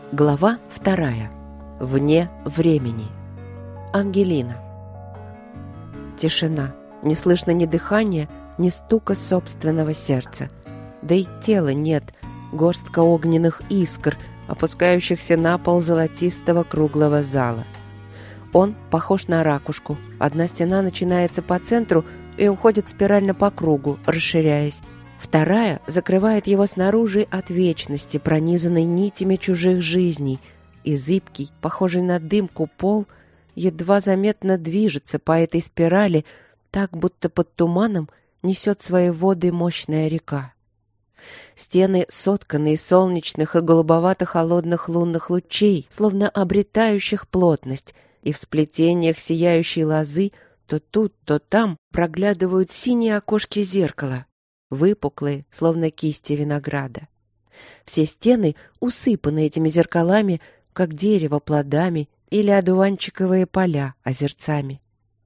Глава 2. Вне времени. Ангелина. Тишина. Не слышно ни дыхания, ни стука собственного сердца. Да и тела нет. Горстка огненных искр, опускающихся на пол золотистого круглого зала. Он похож на ракушку. Одна стена начинается по центру и уходит спирально по кругу, расширяясь. Вторая закрывает его снаружи от вечности, пронизанной нитями чужих жизней, и зыбкий, похожий на дымку пол, едва заметно движется по этой спирали, так будто под туманом несет свои воды мощная река. Стены сотканы из солнечных и голубовато-холодных лунных лучей, словно обретающих плотность, и в сплетениях сияющей лозы то тут, то там проглядывают синие окошки зеркала, выпуклые, словно кисти винограда. Все стены усыпаны этими зеркалами, как дерево плодами или одуванчиковые поля озерцами.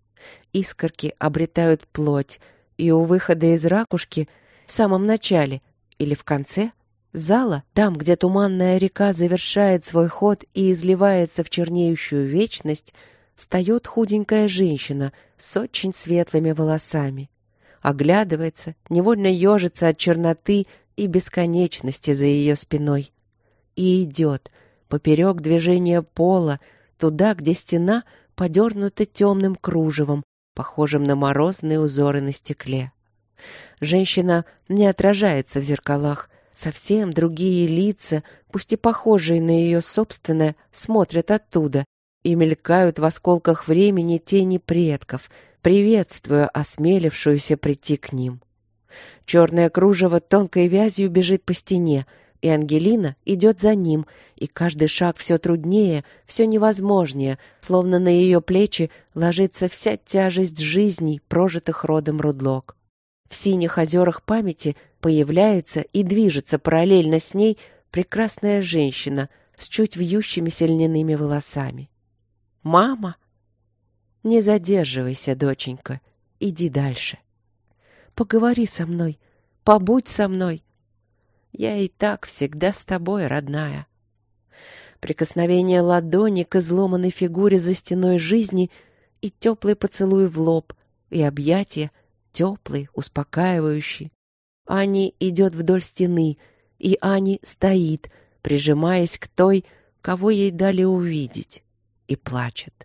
Искорки обретают плоть, и у выхода из ракушки в самом начале или в конце зала, там, где туманная река завершает свой ход и изливается в чернеющую вечность, встает худенькая женщина с очень светлыми волосами. Оглядывается, невольно ежится от черноты и бесконечности за ее спиной. И идет поперек движения пола, туда, где стена подернута темным кружевом, похожим на морозные узоры на стекле. Женщина не отражается в зеркалах. Совсем другие лица, пусть и похожие на ее собственное, смотрят оттуда, и мелькают в осколках времени тени предков, приветствуя осмелившуюся прийти к ним. Черное кружево тонкой вязью бежит по стене, и Ангелина идет за ним, и каждый шаг все труднее, все невозможнее, словно на ее плечи ложится вся тяжесть жизней, прожитых родом Рудлок. В синих озерах памяти появляется и движется параллельно с ней прекрасная женщина с чуть вьющимися льняными волосами. «Мама!» «Не задерживайся, доченька, иди дальше. Поговори со мной, побудь со мной. Я и так всегда с тобой, родная». Прикосновение ладони к изломанной фигуре за стеной жизни и теплый поцелуй в лоб, и объятия, теплый, успокаивающий. Ани идет вдоль стены, и Ани стоит, прижимаясь к той, кого ей дали увидеть, и плачет.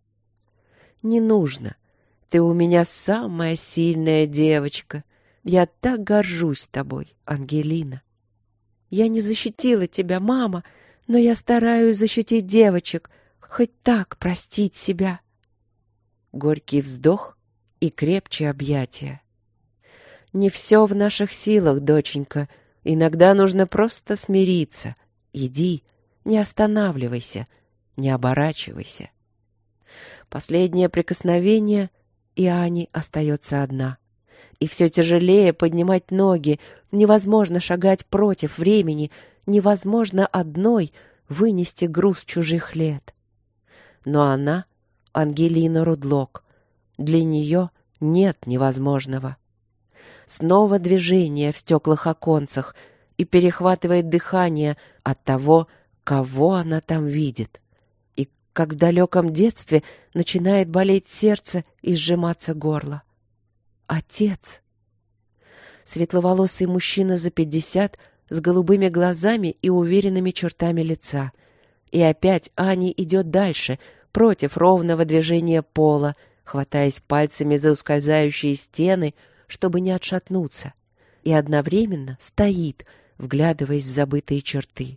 «Не нужно. Ты у меня самая сильная девочка. Я так горжусь тобой, Ангелина». «Я не защитила тебя, мама, но я стараюсь защитить девочек, хоть так простить себя». Горький вздох и крепче объятия. «Не все в наших силах, доченька. Иногда нужно просто смириться. Иди, не останавливайся, не оборачивайся». Последнее прикосновение, и Ани остается одна. И все тяжелее поднимать ноги, невозможно шагать против времени, невозможно одной вынести груз чужих лет. Но она — Ангелина Рудлок. Для нее нет невозможного. Снова движение в стеклах оконцах, и перехватывает дыхание от того, кого она там видит. И как в далеком детстве начинает болеть сердце и сжиматься горло. Отец. Светловолосый мужчина за 50 с голубыми глазами и уверенными чертами лица. И опять Ани идет дальше, против ровного движения пола, хватаясь пальцами за ускользающие стены, чтобы не отшатнуться, и одновременно стоит, вглядываясь в забытые черты.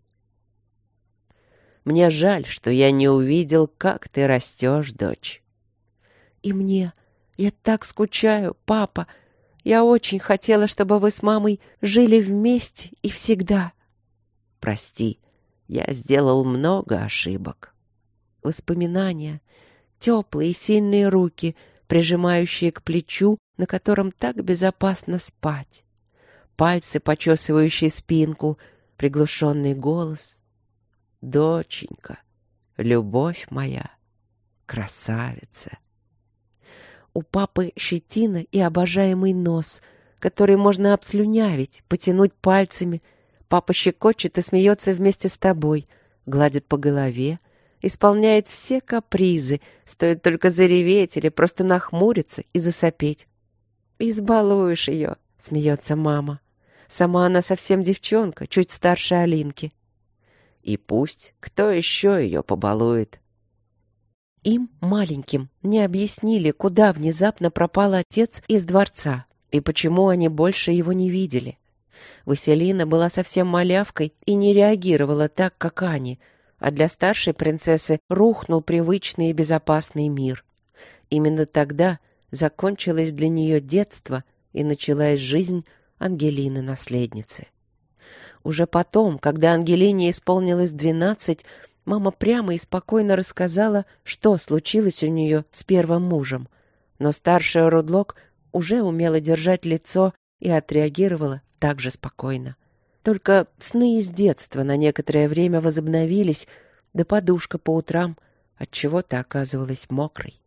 «Мне жаль, что я не увидел, как ты растешь, дочь». «И мне. Я так скучаю, папа. Я очень хотела, чтобы вы с мамой жили вместе и всегда». «Прости, я сделал много ошибок». Воспоминания, теплые сильные руки, прижимающие к плечу, на котором так безопасно спать. Пальцы, почесывающие спинку, приглушенный голос. «Доченька, любовь моя, красавица». У папы щетина и обожаемый нос, который можно обслюнявить, потянуть пальцами. Папа щекочет и смеется вместе с тобой, гладит по голове, исполняет все капризы, стоит только зареветь или просто нахмуриться и засопеть. «Избалуешь ее», — смеется мама. Сама она совсем девчонка, чуть старше Алинки. И пусть кто еще ее побалует. Им, маленьким, не объяснили, куда внезапно пропал отец из дворца и почему они больше его не видели. Василина была совсем малявкой и не реагировала так, как Ани, а для старшей принцессы рухнул привычный и безопасный мир. Именно тогда закончилось для нее детство и началась жизнь Ангелины-наследницы. Уже потом, когда Ангелине исполнилось 12, мама прямо и спокойно рассказала, что случилось у нее с первым мужем. Но старшая Рудлок уже умела держать лицо и отреагировала так же спокойно. Только сны из детства на некоторое время возобновились, да подушка по утрам отчего-то оказывалась мокрой.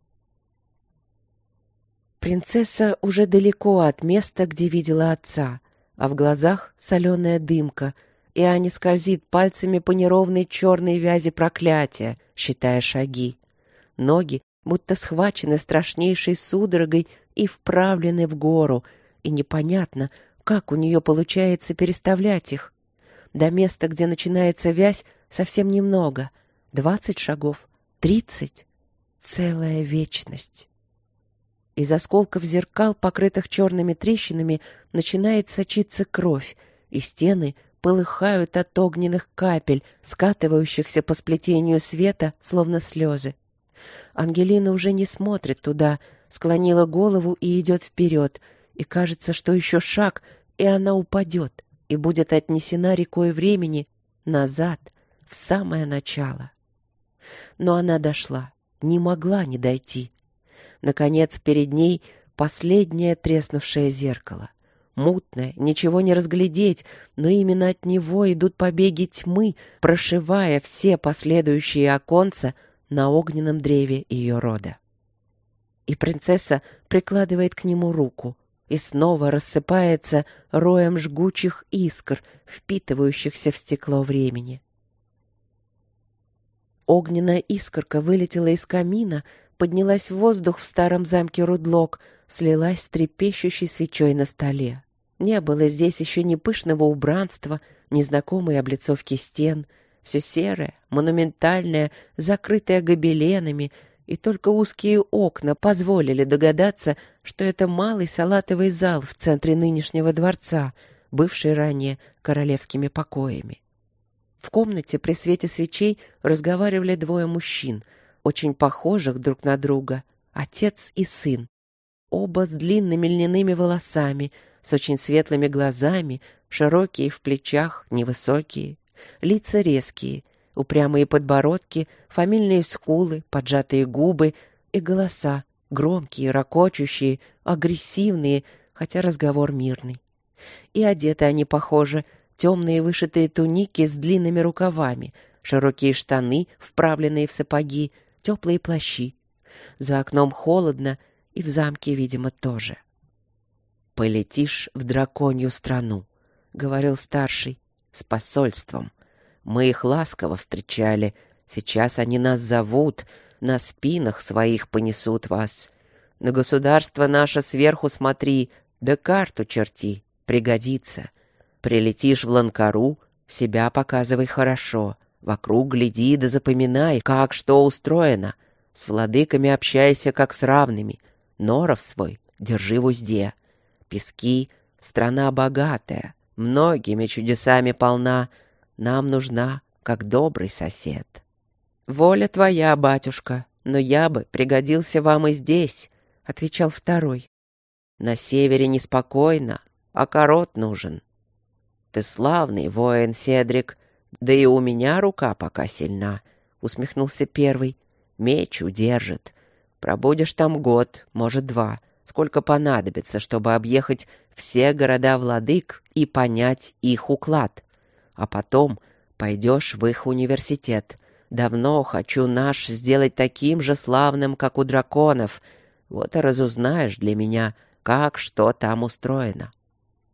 Принцесса уже далеко от места, где видела отца, а в глазах соленая дымка, и Аня скользит пальцами по неровной черной вязи проклятия, считая шаги. Ноги будто схвачены страшнейшей судорогой и вправлены в гору, и непонятно, как у нее получается переставлять их. До места, где начинается вязь, совсем немного. 20 шагов, 30. Целая вечность. Из осколков зеркал, покрытых черными трещинами, начинает сочиться кровь, и стены полыхают от огненных капель, скатывающихся по сплетению света, словно слезы. Ангелина уже не смотрит туда, склонила голову и идет вперед, и кажется, что еще шаг, и она упадет, и будет отнесена рекой времени назад, в самое начало. Но она дошла, не могла не дойти. Наконец, перед ней последнее треснувшее зеркало. Мутное, ничего не разглядеть, но именно от него идут побеги тьмы, прошивая все последующие оконца на огненном древе ее рода. И принцесса прикладывает к нему руку, и снова рассыпается роем жгучих искр, впитывающихся в стекло времени. Огненная искорка вылетела из камина, поднялась в воздух в старом замке Рудлок, слилась с трепещущей свечой на столе. Не было здесь еще ни пышного убранства, ни знакомой облицовки стен. Все серое, монументальное, закрытое гобеленами, и только узкие окна позволили догадаться, что это малый салатовый зал в центре нынешнего дворца, бывший ранее королевскими покоями. В комнате при свете свечей разговаривали двое мужчин, очень похожих друг на друга, отец и сын. Оба с длинными льняными волосами, с очень светлыми глазами, широкие в плечах, невысокие, лица резкие, упрямые подбородки, фамильные скулы, поджатые губы и голоса, громкие, ракочущие, агрессивные, хотя разговор мирный. И одеты они похожи, темные вышитые туники с длинными рукавами, широкие штаны, вправленные в сапоги, теплые плащи. За окном холодно, и в замке, видимо, тоже. «Полетишь в драконью страну», — говорил старший, — «с посольством. Мы их ласково встречали. Сейчас они нас зовут, на спинах своих понесут вас. На государство наше сверху смотри, да карту черти, пригодится. Прилетишь в Ланкару, себя показывай хорошо. Вокруг гляди да запоминай, как что устроено. С владыками общайся, как с равными. Норов свой держи в узде. Пески — страна богатая, многими чудесами полна. Нам нужна, как добрый сосед». «Воля твоя, батюшка, но я бы пригодился вам и здесь», — отвечал второй. «На севере неспокойно, а корот нужен. Ты славный воин, Седрик, да и у меня рука пока сильна», — усмехнулся первый. «Меч удержит. Пробудешь там год, может, 2, сколько понадобится, чтобы объехать все города владык и понять их уклад. А потом пойдешь в их университет. Давно хочу наш сделать таким же славным, как у драконов. Вот и разузнаешь для меня, как что там устроено».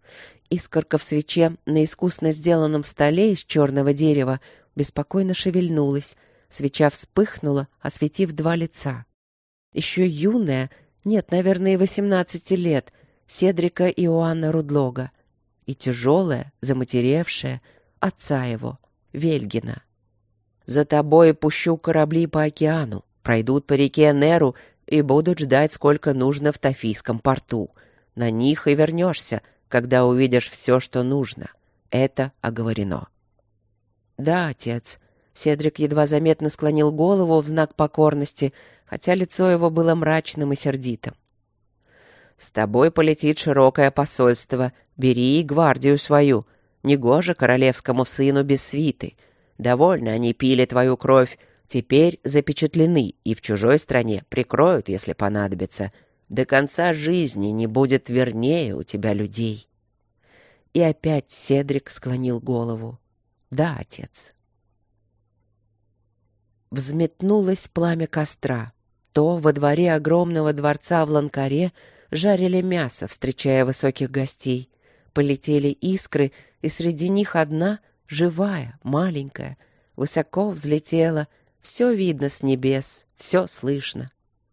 Искорка в свече на искусно сделанном столе из черного дерева беспокойно шевельнулась. Свеча вспыхнула, осветив два лица. Еще юная, нет, наверное, и 18 лет, Седрика Иоанна Рудлога. И тяжелая, заматеревшая, отца его, Вельгина. «За тобой пущу корабли по океану, пройдут по реке Неру и будут ждать, сколько нужно в Тафийском порту. На них и вернешься, когда увидишь все, что нужно. Это оговорено». «Да, отец». Седрик едва заметно склонил голову в знак покорности, хотя лицо его было мрачным и сердитым. «С тобой полетит широкое посольство. Бери и гвардию свою. Негоже королевскому сыну без свиты. Довольно они пили твою кровь. Теперь запечатлены и в чужой стране прикроют, если понадобится. До конца жизни не будет вернее у тебя людей». И опять Седрик склонил голову. «Да, отец». Взметнулось пламя костра. То во дворе огромного дворца в Ланкаре жарили мясо, встречая высоких гостей. Полетели искры, и среди них одна, живая, маленькая, высоко взлетела. Все видно с небес, все слышно.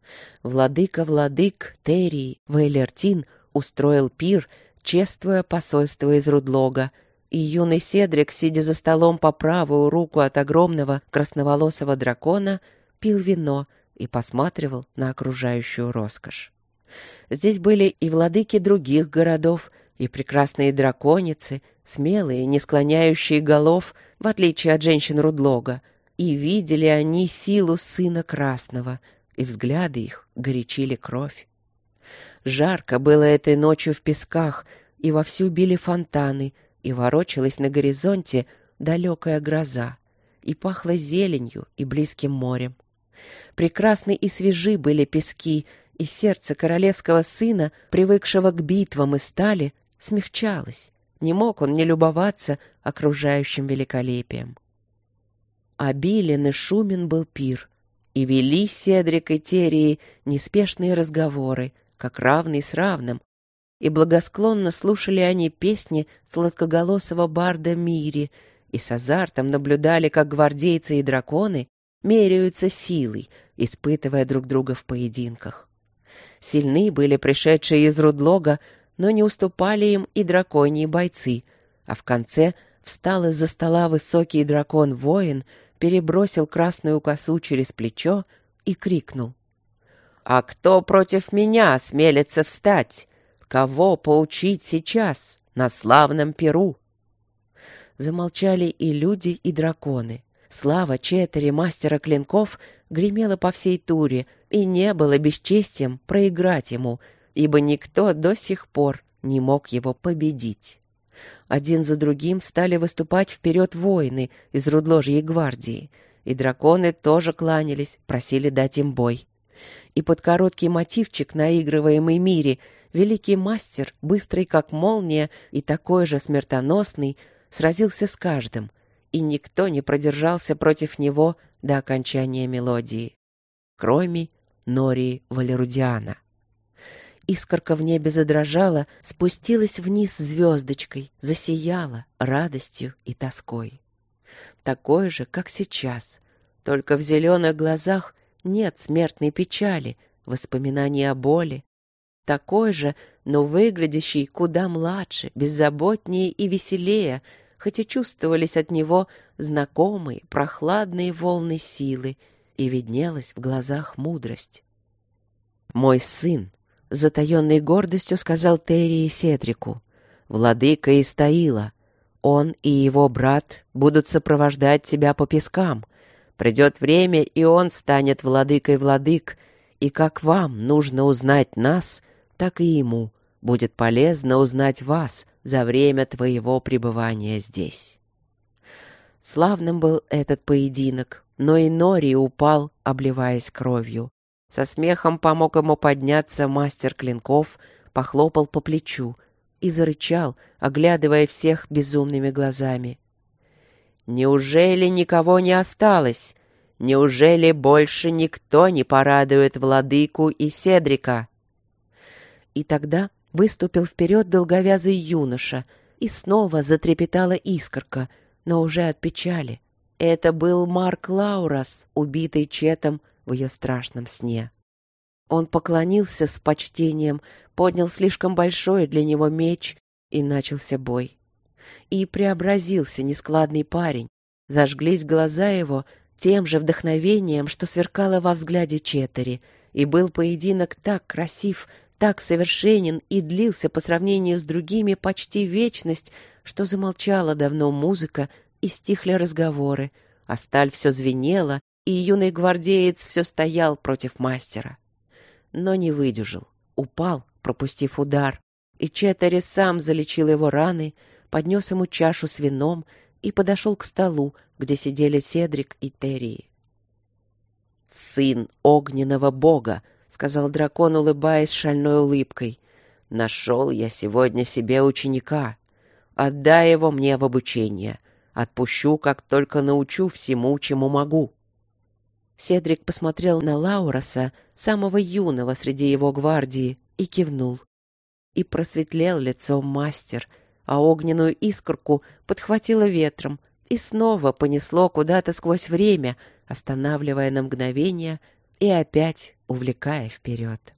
Владык Террий Вейлертин устроил пир, чествуя посольство из Рудлога, и юный Седрик, сидя за столом по правую руку от огромного красноволосого дракона, пил вино и посматривал на окружающую роскошь. Здесь были и владыки других городов, и прекрасные драконицы, смелые, не склоняющие голов, в отличие от женщин Рудлога, и видели они силу сына Красного, и взгляды их горячили кровь. Жарко было этой ночью в песках, и вовсю били фонтаны, и ворочалась на горизонте далекая гроза, и пахло зеленью и близким морем. Прекрасны и свежи были пески, и сердце королевского сына, привыкшего к битвам и стали, смягчалось. Не мог он не любоваться окружающим великолепием. Обилен и шумен был пир, и вели Седрик и Террии неспешные разговоры, как равный с равным, и благосклонно слушали они песни сладкоголосого барда Мири, и с азартом наблюдали, как гвардейцы и драконы меряются силой, испытывая друг друга в поединках. Сильны были пришедшие из Рудлога, но не уступали им и драконьи бойцы, а в конце встал из-за стола высокий дракон-воин, перебросил красную косу через плечо и крикнул: «А кто против меня осмелится встать? Кого поучить сейчас на славном пиру?» Замолчали и люди, и драконы. Слава Четери, мастера клинков, гремела по всей туре, и не было бесчестием проиграть ему, ибо никто до сих пор не мог его победить. Один за другим стали выступать вперед воины из Рудложьей гвардии, и драконы тоже кланялись, просили дать им бой. И под короткий мотивчик, наигрываемый Мири, великий мастер, быстрый как молния и такой же смертоносный, сразился с каждым, и никто не продержался против него до окончания мелодии, кроме Нории Валерудиана. Искорка в небе задрожала, спустилась вниз звездочкой, засияла радостью и тоской. Такой же, как сейчас, только в зеленых глазах нет смертной печали, воспоминаний о боли. Такой же, но выглядящий куда младше, беззаботнее и веселее, хотя чувствовались от него знакомые прохладные волны силы, и виднелась в глазах мудрость. «Мой сын», — с затаенной гордостью сказал Террии Седрику, — «владыка Истаила, он и его брат будут сопровождать тебя по пескам. Придет время, и он станет владыкой владык, и как вам нужно узнать нас, так и ему будет полезно узнать вас за время твоего пребывания здесь». Славным был этот поединок, но и Нори упал, обливаясь кровью. Со смехом помог ему подняться мастер клинков, похлопал по плечу и зарычал, оглядывая всех безумными глазами. «Неужели никого не осталось? Неужели больше никто не порадует владыку и Седрика?» И тогда выступил вперед долговязый юноша, и снова затрепетала искорка, но уже от печали. Это был Марк Лаурас, убитый Четом в ее страшном сне. Он поклонился с почтением, поднял слишком большой для него меч, и начался бой. И преобразился нескладный парень. Зажглись глаза его тем же вдохновением, что сверкало во взгляде Четтери, и был поединок так красив, так совершенен и длился по сравнению с другими почти вечность, что замолчала давно музыка и стихли разговоры, а сталь все звенела, и юный гвардеец все стоял против мастера. Но не выдержал, упал, пропустив удар, и Четтери сам залечил его раны, поднес ему чашу с вином и подошел к столу, где сидели Седрик и Террии. «Сын огненного бога», — сказал дракон, улыбаясь шальной улыбкой, — «нашел я сегодня себе ученика. Отдай его мне в обучение. Отпущу, как только научу всему, чему могу». Седрик посмотрел на Лаураса, самого юного среди его гвардии, и кивнул. И просветлел лицом мастер, а огненную искорку подхватило ветром и снова понесло куда-то сквозь время, останавливая на мгновение и опять увлекая вперед.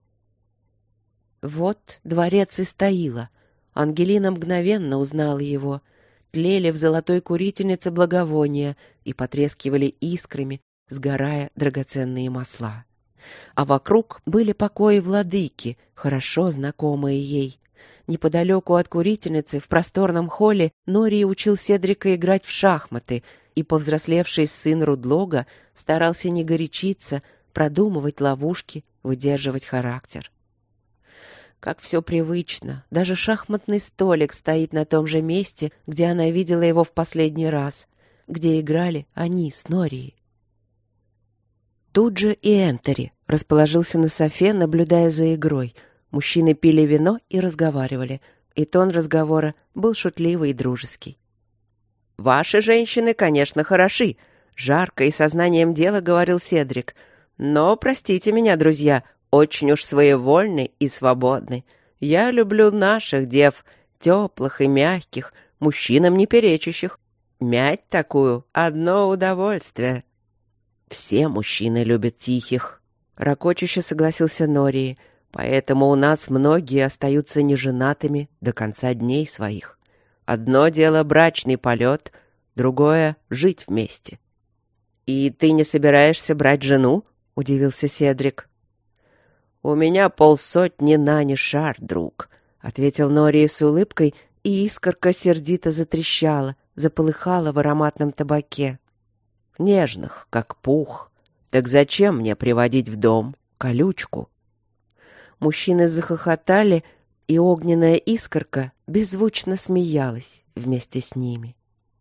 Вот дворец и стоило. Ангелина мгновенно узнала его. Тлели в золотой курительнице благовония и потрескивали искрами, сгорая драгоценные масла. А вокруг были покои владыки, хорошо знакомые ей. Неподалеку от курительницы, в просторном холле, Норий учил Седрика играть в шахматы, и повзрослевший сын Рудлога старался не горячиться, продумывать ловушки, выдерживать характер. Как все привычно, даже шахматный столик стоит на том же месте, где она видела его в последний раз, где играли они с Норией. Тут же и Энтери расположился на софе, наблюдая за игрой. Мужчины пили вино и разговаривали, и тон разговора был шутливый и дружеский. «Ваши женщины, конечно, хороши», — жарко и сознанием дела говорил Седрик. «Но, простите меня, друзья, очень уж своевольны и свободны. Я люблю наших дев, теплых и мягких, мужчинам не перечащих. Мять такую — одно удовольствие». «Все мужчины любят тихих», — ракочуще согласился Норий. «Поэтому у нас многие остаются неженатыми до конца дней своих. Одно дело брачный полет, другое — жить вместе». «И ты не собираешься брать жену?» — удивился Седрик. «У меня 50 на ни шар, друг», — ответил Норий с улыбкой, и искорка сердито затрещала, заполыхала в ароматном табаке. «Нежных, как пух. Так зачем мне приводить в дом колючку?» Мужчины захохотали, и огненная искорка беззвучно смеялась вместе с ними.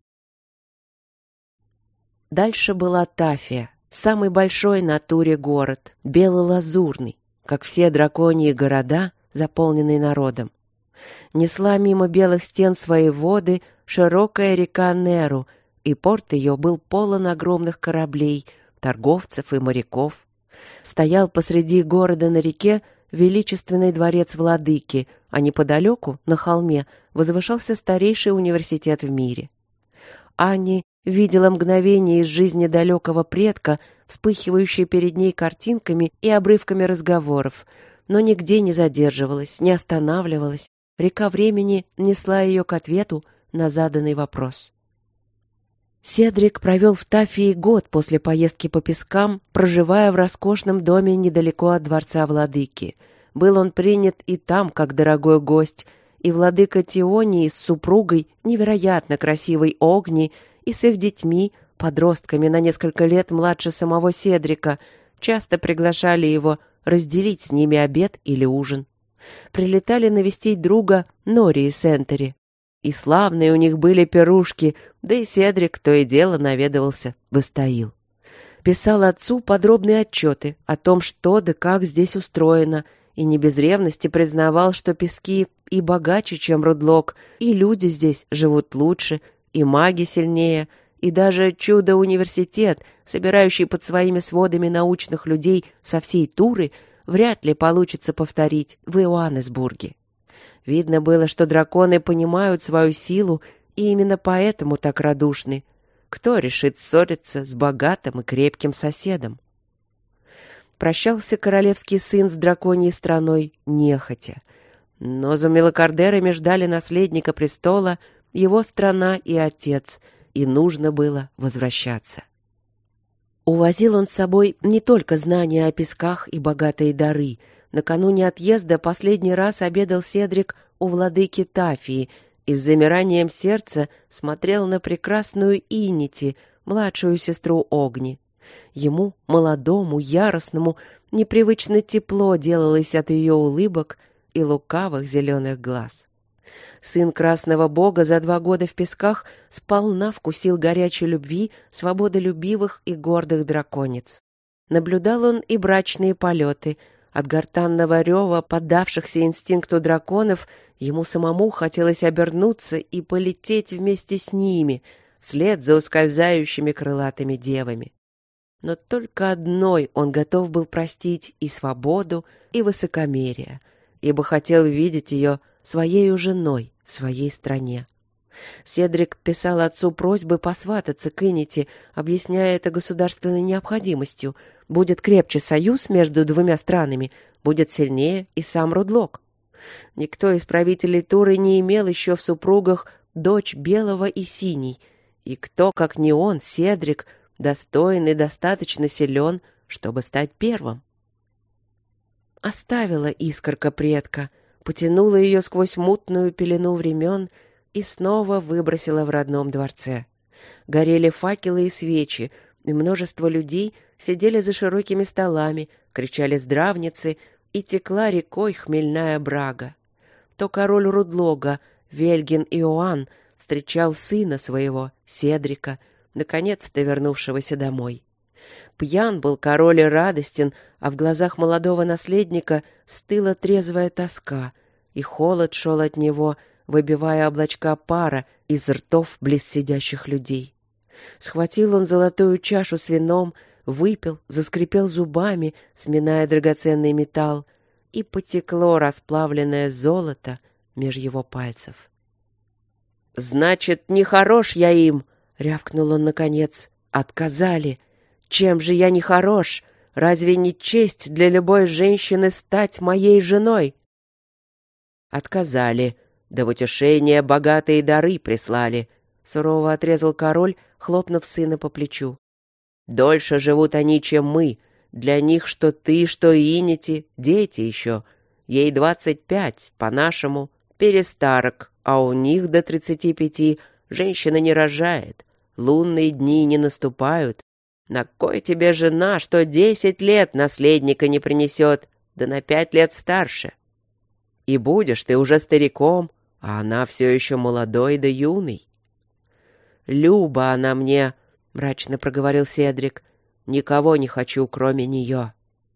Дальше была Тафия, самый большой на Туре город, бело-лазурный, как все драконьи города, заполненные народом. Несла мимо белых стен свои воды широкая река Неру, и порт ее был полон огромных кораблей, торговцев и моряков. Стоял посреди города на реке величественный дворец владыки, а неподалеку, на холме, возвышался старейший университет в мире. Анни видела мгновение из жизни далекого предка, вспыхивающие перед ней картинками и обрывками разговоров, но нигде не задерживалась, не останавливалась. Река времени несла ее к ответу на заданный вопрос. Седрик провел в Тафии год после поездки по пескам, проживая в роскошном доме недалеко от дворца владыки. Был он принят и там, как дорогой гость, и владыка Тионии с супругой, невероятно красивой Огни, и с их детьми, подростками на несколько лет младше самого Седрика, часто приглашали его разделить с ними обед или ужин. Прилетали навестить друга Нории с Энтери. И славные у них были пирушки, да и Седрик то и дело наведывался в Истаил. Писал отцу подробные отчеты о том, что да как здесь устроено, и не без ревности признавал, что пески и богаче, чем Рудлок, и люди здесь живут лучше, и маги сильнее, и даже чудо-университет, собирающий под своими сводами научных людей со всей Туры, вряд ли получится повторить в Иоаннесбурге. Видно было, что драконы понимают свою силу и именно поэтому так радушны. Кто решит ссориться с богатым и крепким соседом? Прощался королевский сын с драконьей страной нехотя. Но за мелокардерами ждали наследника престола, его страна и отец, и нужно было возвращаться. Увозил он с собой не только знания о песках и богатые дары. Накануне отъезда последний раз обедал Седрик у владыки Тафии и с замиранием сердца смотрел на прекрасную Инити, младшую сестру Огни. Ему, молодому, яростному, непривычно тепло делалось от ее улыбок и лукавых зеленых глаз. Сын красного бога за 2 года в песках сполна вкусил горячей любви свободолюбивых и гордых драконец. Наблюдал он и брачные полеты. От гортанного рева, поддавшихся инстинкту драконов, ему самому хотелось обернуться и полететь вместе с ними, вслед за ускользающими крылатыми девами. Но только одной он готов был простить и свободу, и высокомерие, ибо хотел видеть ее своею женой в своей стране. Седрик писал отцу просьбы посвататься к Инити, объясняя это государственной необходимостью. Будет крепче союз между 2 странами, будет сильнее и сам Рудлок. Никто из правителей Туры не имел еще в супругах дочь белого и синей, и кто, как не он, Седрик, достоин и достаточно силен, чтобы стать первым. Оставила искорка предка, потянула ее сквозь мутную пелену времен и снова выбросила в родном дворце. Горели факелы и свечи, и множество людей сидели за широкими столами, кричали здравницы, и текла рекой хмельная брага. То король Рудлога, Вельгин Иоанн, встречал сына своего, Седрика, наконец-то вернувшегося домой. Пьян был король и радостен, а в глазах молодого наследника стыла трезвая тоска, и холод шел от него, выбивая облачка пара из ртов близ сидящих людей. Схватил он золотую чашу с вином, выпил, заскрипел зубами, сминая драгоценный металл, и потекло расплавленное золото меж его пальцев. «Значит, нехорош я им!» — рявкнул он наконец. «Отказали! Чем же я не хорош? Разве не честь для любой женщины стать моей женой?» «Отказали, да в утешение богатые дары прислали», — сурово отрезал король, хлопнув сына по плечу. «Дольше живут они, чем мы. Для них что ты, что Инити, дети еще. Ей 25, по-нашему, перестарок, а у них до 35 женщина не рожает. Лунные дни не наступают. На кой тебе жена, что 10 лет наследника не принесет, да на 5 лет старше? И будешь ты уже стариком, а она все еще молодой да юный». «Люба она мне», — мрачно проговорил Седрик. «Никого не хочу, кроме нее».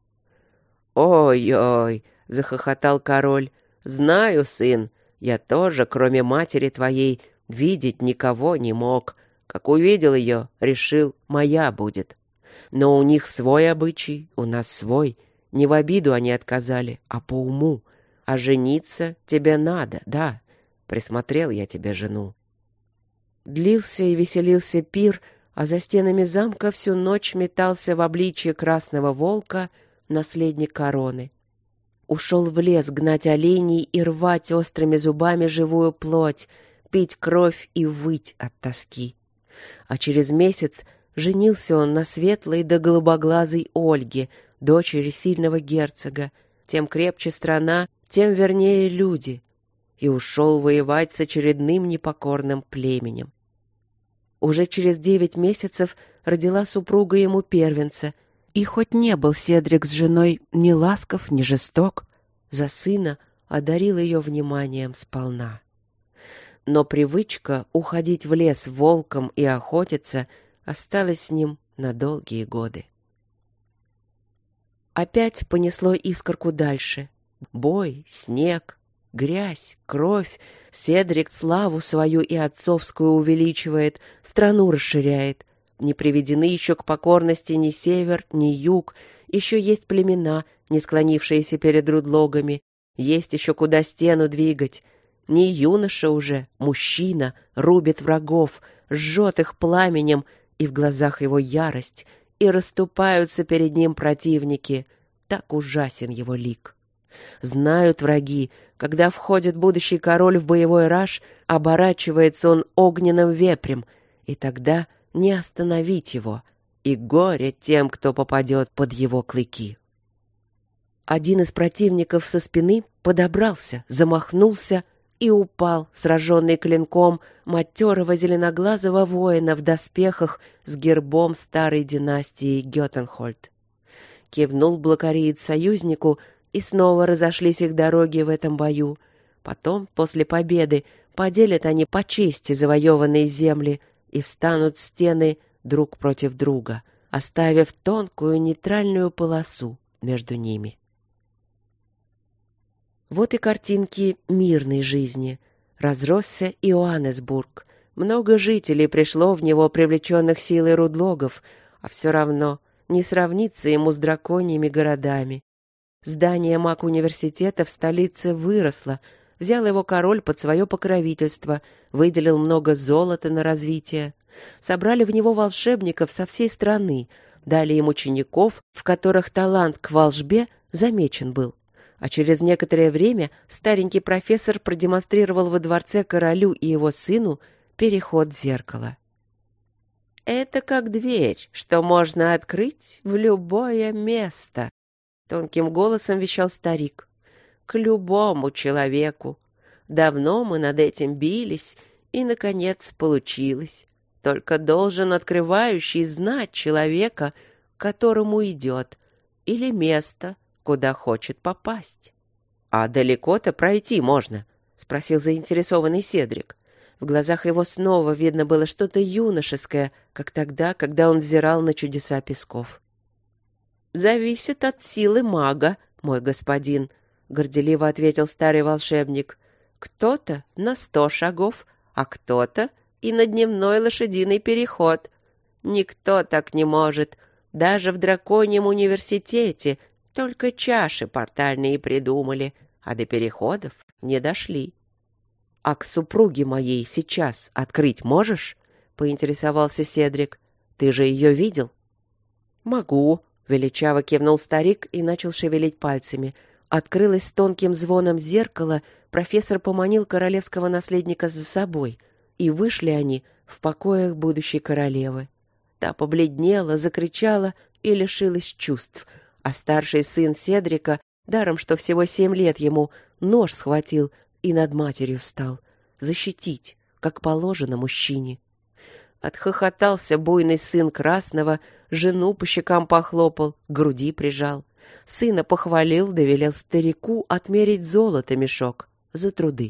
«Ой-ой», — захохотал король, — «знаю, сын, я тоже, кроме матери твоей, видеть никого не мог. Как увидел ее, решил, моя будет. Но у них свой обычай, у нас свой. Не в обиду они отказали, а по уму. А жениться тебе надо, да. Присмотрел я тебе жену». Длился и веселился пир, а за стенами замка всю ночь метался в обличье красного волка наследник короны. Ушел в лес гнать оленей и рвать острыми зубами живую плоть, пить кровь и выть от тоски. А через месяц женился он на светлой да голубоглазой Ольге, дочери сильного герцога. Тем крепче страна, тем вернее люди. И ушел воевать с очередным непокорным племенем. Уже через 9 месяцев родила супруга ему первенца, и хоть не был Седрик с женой ни ласков, ни жесток, за сына одарил ее вниманием сполна. Но привычка уходить в лес волком и охотиться осталась с ним на долгие годы. Опять понесло искорку дальше. Бой, снег, грязь, кровь. Седрик славу свою и отцовскую увеличивает, страну расширяет. Не приведены еще к покорности ни север, ни юг. Еще есть племена, не склонившиеся перед Рудлогами. Есть еще куда стену двигать. Не юноша уже, мужчина, рубит врагов, жжет их пламенем, и в глазах его ярость, и расступаются перед ним противники. Так ужасен его лик. Знают враги, когда входит будущий король в боевой раж, оборачивается он огненным вепрем, и тогда не остановить его, и горе тем, кто попадет под его клыки. Один из противников со спины подобрался, замахнулся и упал, сраженный клинком матерого зеленоглазого воина в доспехах с гербом старой династии Геттенхольд. Кивнул блокариец союзнику, и снова разошлись их дороги в этом бою. Потом, после победы, поделят они по чести завоеванные земли и встанут стены друг против друга, оставив тонкую нейтральную полосу между ними. Вот и картинки мирной жизни. Разросся Иоаннесбург. Много жителей пришло в него, привлеченных силой рудлогов, а все равно не сравнится ему с драконьими городами. Здание маг-университета в столице выросло, взял его король под свое покровительство, выделил много золота на развитие. Собрали в него волшебников со всей страны, дали им учеников, в которых талант к волшбе замечен был. А через некоторое время старенький профессор продемонстрировал во дворце королю и его сыну переход зеркала. «Это как дверь, что можно открыть в любое место», — тонким голосом вещал старик. «К любому человеку. Давно мы над этим бились, и, наконец, получилось. Только должен открывающий знать человека, к которому идет, или место, куда хочет попасть». «А далеко-то пройти можно?» — спросил заинтересованный Седрик. В глазах его снова видно было что-то юношеское, как тогда, когда он взирал на чудеса песков. «Зависит от силы мага, мой господин», — горделиво ответил старый волшебник. «Кто-то на 100 шагов, а кто-то и на дневной лошадиный переход. Никто так не может. Даже в драконьем университете только чаши портальные придумали, а до переходов не дошли». «А к супруге моей сейчас открыть можешь?» — поинтересовался Седрик. «Ты же ее видел?» «Могу», — величаво кивнул старик и начал шевелить пальцами. Открылось с тонким звоном зеркало, профессор поманил королевского наследника за собой, и вышли они в покоях будущей королевы. Та побледнела, закричала и лишилась чувств, а старший сын Седрика, даром что всего 7 лет ему, нож схватил и над матерью встал, защитить, как положено мужчине. Отхохотался буйный сын Красного, жену по щекам похлопал, к груди прижал. Сына похвалил, довелел старику отмерить золото мешок за труды.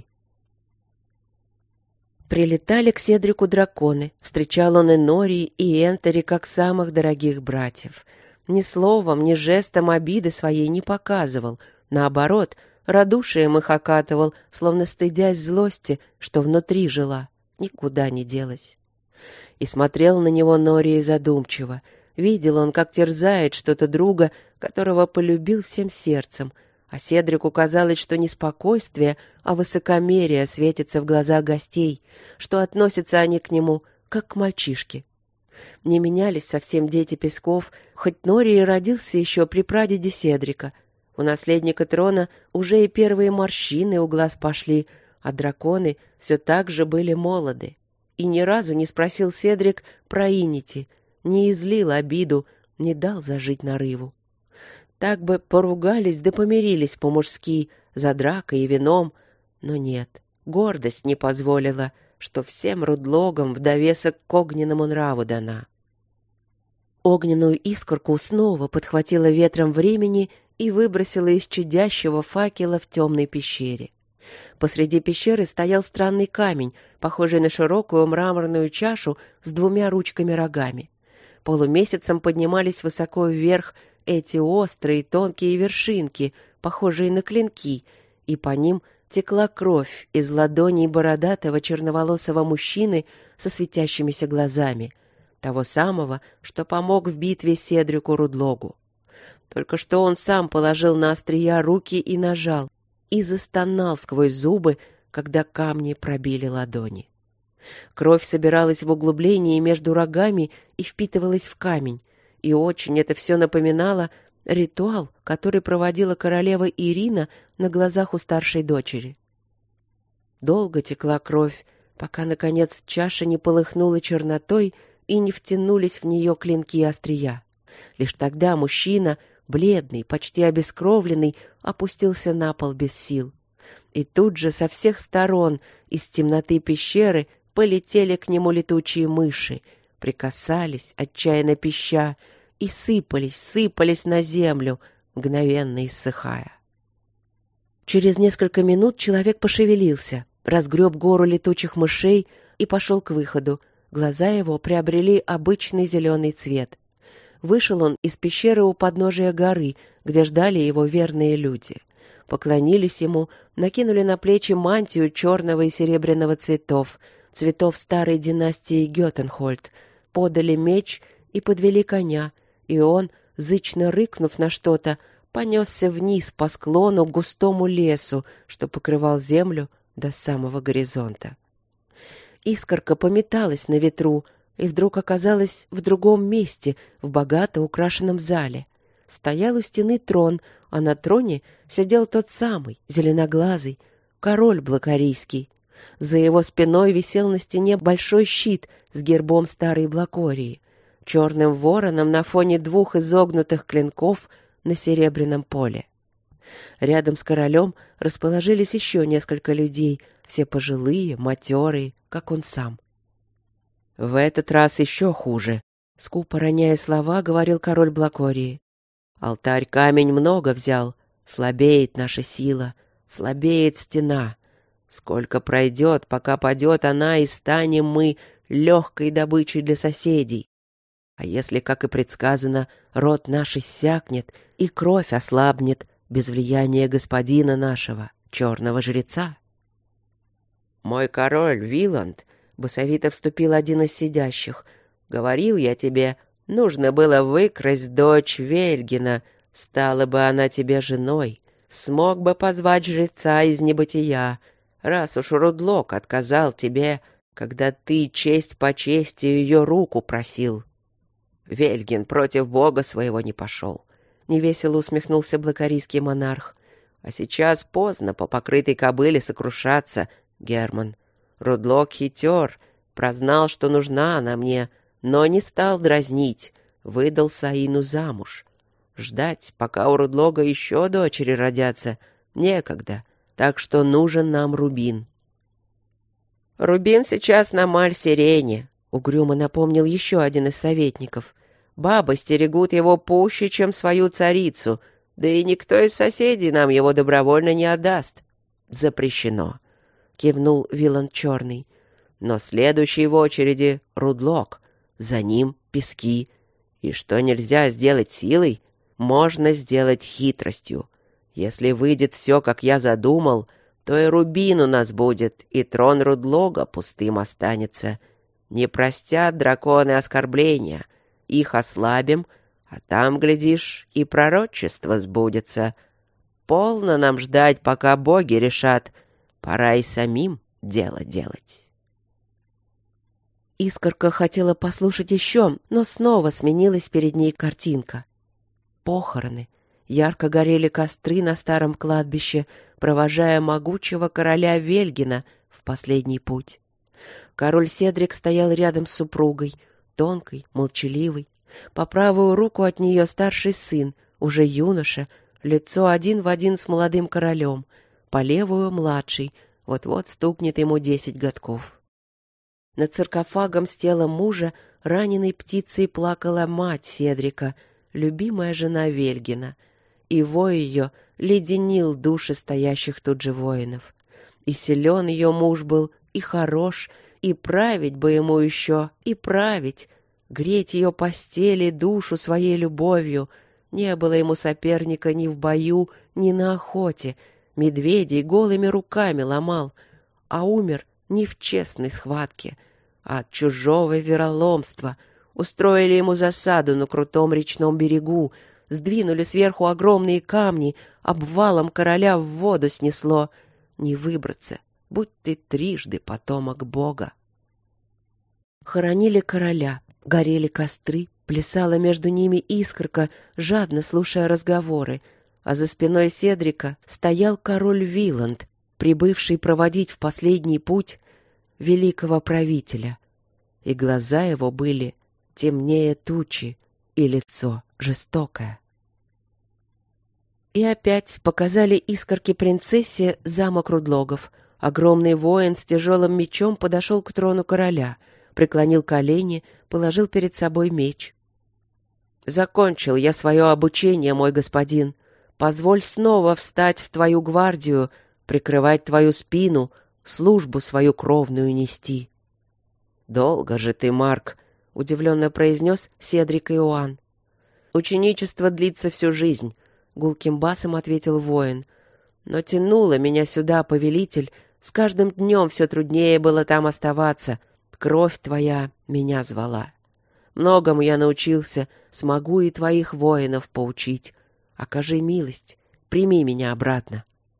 Прилетали к Седрику драконы. Встречал он и Нори, и Энтери, как самых дорогих братьев. Ни словом, ни жестом обиды своей не показывал. Наоборот, радушием их окатывал, словно стыдясь злости, что внутри жила, никуда не делась. И смотрел на него Нори задумчиво. Видел он, как терзает что-то друга, которого полюбил всем сердцем, а Седрику казалось, что не спокойствие, а высокомерие светится в глазах гостей, что относятся они к нему, как к мальчишке. Не менялись совсем дети Песков, хоть Нори и родился еще при прадеде Седрика. У наследника трона уже и первые морщины у глаз пошли, а драконы все так же были молоды. И ни разу не спросил Седрик про Инити, не излил обиду, не дал зажить нарыву. Так бы поругались да помирились по-мужски, за дракой и вином, но нет, гордость не позволила, что всем рудлогам в довесок к огненному нраву дана. Огненную искорку снова подхватила ветром времени и выбросила из чадящего факела в темной пещере. Посреди пещеры стоял странный камень, похожий на широкую мраморную чашу с 2 ручками-рогами. Полумесяцем поднимались высоко вверх эти острые тонкие вершинки, похожие на клинки, и по ним текла кровь из ладоней бородатого черноволосого мужчины со светящимися глазами, того самого, что помог в битве Седрику Рудлогу. Только что он сам положил на острия руки и нажал. и застонал сквозь зубы, когда камни пробили ладони. Кровь собиралась в углублении между рогами и впитывалась в камень, и очень это все напоминало ритуал, который проводила королева Ирина на глазах у старшей дочери. Долго текла кровь, пока, наконец, чаша не полыхнула чернотой и не втянулись в нее клинки и острия. Лишь тогда мужчина, бледный, почти обескровленный, опустился на пол без сил. И тут же со всех сторон из темноты пещеры полетели к нему летучие мыши, прикасались, отчаянно пища, и сыпались на землю, мгновенно иссыхая. Через несколько минут человек пошевелился, разгреб гору летучих мышей и пошел к выходу. Глаза его приобрели обычный зеленый цвет. Вышел он из пещеры у подножия горы, где ждали его верные люди. Поклонились ему, накинули на плечи мантию черного и серебряного цветов старой династии Гётенхольд, подали меч и подвели коня, и он, зычно рыкнув на что-то, понесся вниз по склону к густому лесу, что покрывал землю до самого горизонта. Искорка пометалась на ветру и вдруг оказалась в другом месте, в богато украшенном зале. Стоял у стены трон, а на троне сидел тот самый, зеленоглазый, король Блакарийский. За его спиной висел на стене большой щит с гербом старой Блакории, черным вороном на фоне двух изогнутых клинков на серебряном поле. Рядом с королем расположились еще несколько людей, все пожилые, матерые, как он сам. «В этот раз еще хуже», — скупо роняя слова, говорил король Блакории. «Алтарь камень много взял, слабеет наша сила, слабеет стена. Сколько пройдет, пока падет она, и станем мы легкой добычей для соседей. А если, как и предсказано, род наш иссякнет, и кровь ослабнет без влияния господина нашего, черного жреца?» «Мой король Виланд», — басовито вступил один из сидящих, — «говорил я тебе, нужно было выкрасть дочь Вельгина, стала бы она тебе женой, смог бы позвать жреца из небытия, раз уж Рудлок отказал тебе, когда ты честь по чести ее руку просил». «Вельгин против бога своего не пошел», — невесело усмехнулся блакарийский монарх. «А сейчас поздно по покрытой кобыле сокрушаться, Герман. Рудлок хитер, прознал, что нужна она мне, но не стал дразнить, выдал Саину замуж. Ждать, пока у Рудлога еще дочери родятся, некогда, так что нужен нам Рубин». «Рубин сейчас на Маль-Сирене», — угрюмо напомнил еще один из советников. «Бабы стерегут его пуще, чем свою царицу, да и никто из соседей нам его добровольно не отдаст». «Запрещено», — кивнул Виланд Черный. «Но следующий в очереди — Рудлок, за ним пески. И что нельзя сделать силой, можно сделать хитростью. Если выйдет все, как я задумал, то и Рубин у нас будет, и трон Рудлога пустым останется. Не простят драконы оскорбления, их ослабим, а там, глядишь, и пророчество сбудется. Полно нам ждать, пока боги решат, пора и самим дело делать». Искорка хотела послушать еще, но снова сменилась перед ней картинка. Похороны. Ярко горели костры на старом кладбище, провожая могучего короля Вельгина в последний путь. Король Седрик стоял рядом с супругой, тонкой, молчаливой. По правую руку от нее старший сын, уже юноша, лицо один в один с молодым королем, по левую — младший, вот-вот стукнет ему 10 годков. Над саркофагом с телом мужа раненой птицей плакала мать Седрика, любимая жена Вельгина, и вой ее леденил души стоящих тут же воинов. И силен ее муж был, и хорош, и править бы ему еще, и править, греть ее постели душу своей любовью. Не было ему соперника ни в бою, ни на охоте, медведей голыми руками ломал, а умер не в честной схватке, а от чужого вероломства. Устроили ему засаду на крутом речном берегу, сдвинули сверху огромные камни, обвалом короля в воду снесло. Не выбраться, будь ты трижды потомок Бога. Хоронили короля, горели костры, плясала между ними искорка, жадно слушая разговоры, а за спиной Седрика стоял король Виланд, прибывший проводить в последний путь великого правителя, и глаза его были темнее тучи, и лицо жестокое. И опять показали искорке принцессе замок Рудлогов. Огромный воин с тяжелым мечом подошел к трону короля, преклонил колени, положил перед собой меч. «Закончил я свое обучение, мой господин. Позволь снова встать в твою гвардию, прикрывать твою спину, службу свою кровную нести». «Долго же ты, Марк», — удивленно произнес Седрик Иоанн. «Ученичество длится всю жизнь», — гулким басом ответил воин. «Но тянуло меня сюда, повелитель, с каждым днем все труднее было там оставаться. Кровь твоя меня звала. Многому я научился, смогу и твоих воинов поучить. Окажи милость, прими меня обратно».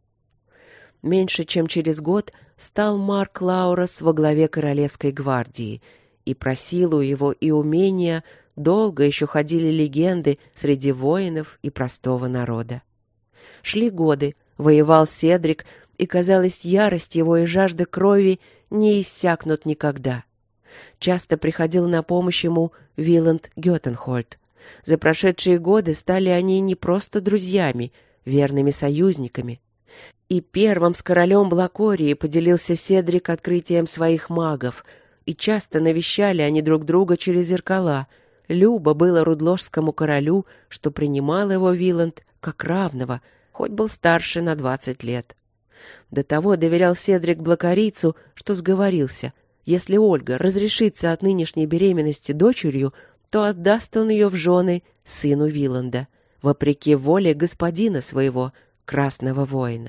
Меньше чем через год стал Марк Лаурос во главе Королевской гвардии, и про силу его и умения долго еще ходили легенды среди воинов и простого народа. Шли годы, воевал Седрик, и, казалось, ярость его и жажда крови не иссякнут никогда. Часто приходил на помощь ему Виланд Гётенхольд. За прошедшие годы стали они не просто друзьями, верными союзниками. И первым с королем Блакории поделился Седрик открытием своих магов, и часто навещали они друг друга через зеркала. Любо было рудложскому королю, что принимал его Виланд как равного, хоть был старше на 20 лет. До того доверял Седрик Блакорийцу, что сговорился: если Ольга разрешится от нынешней беременности дочерью, то отдаст он ее в жены сыну Виланда, вопреки воле господина своего, красного воина.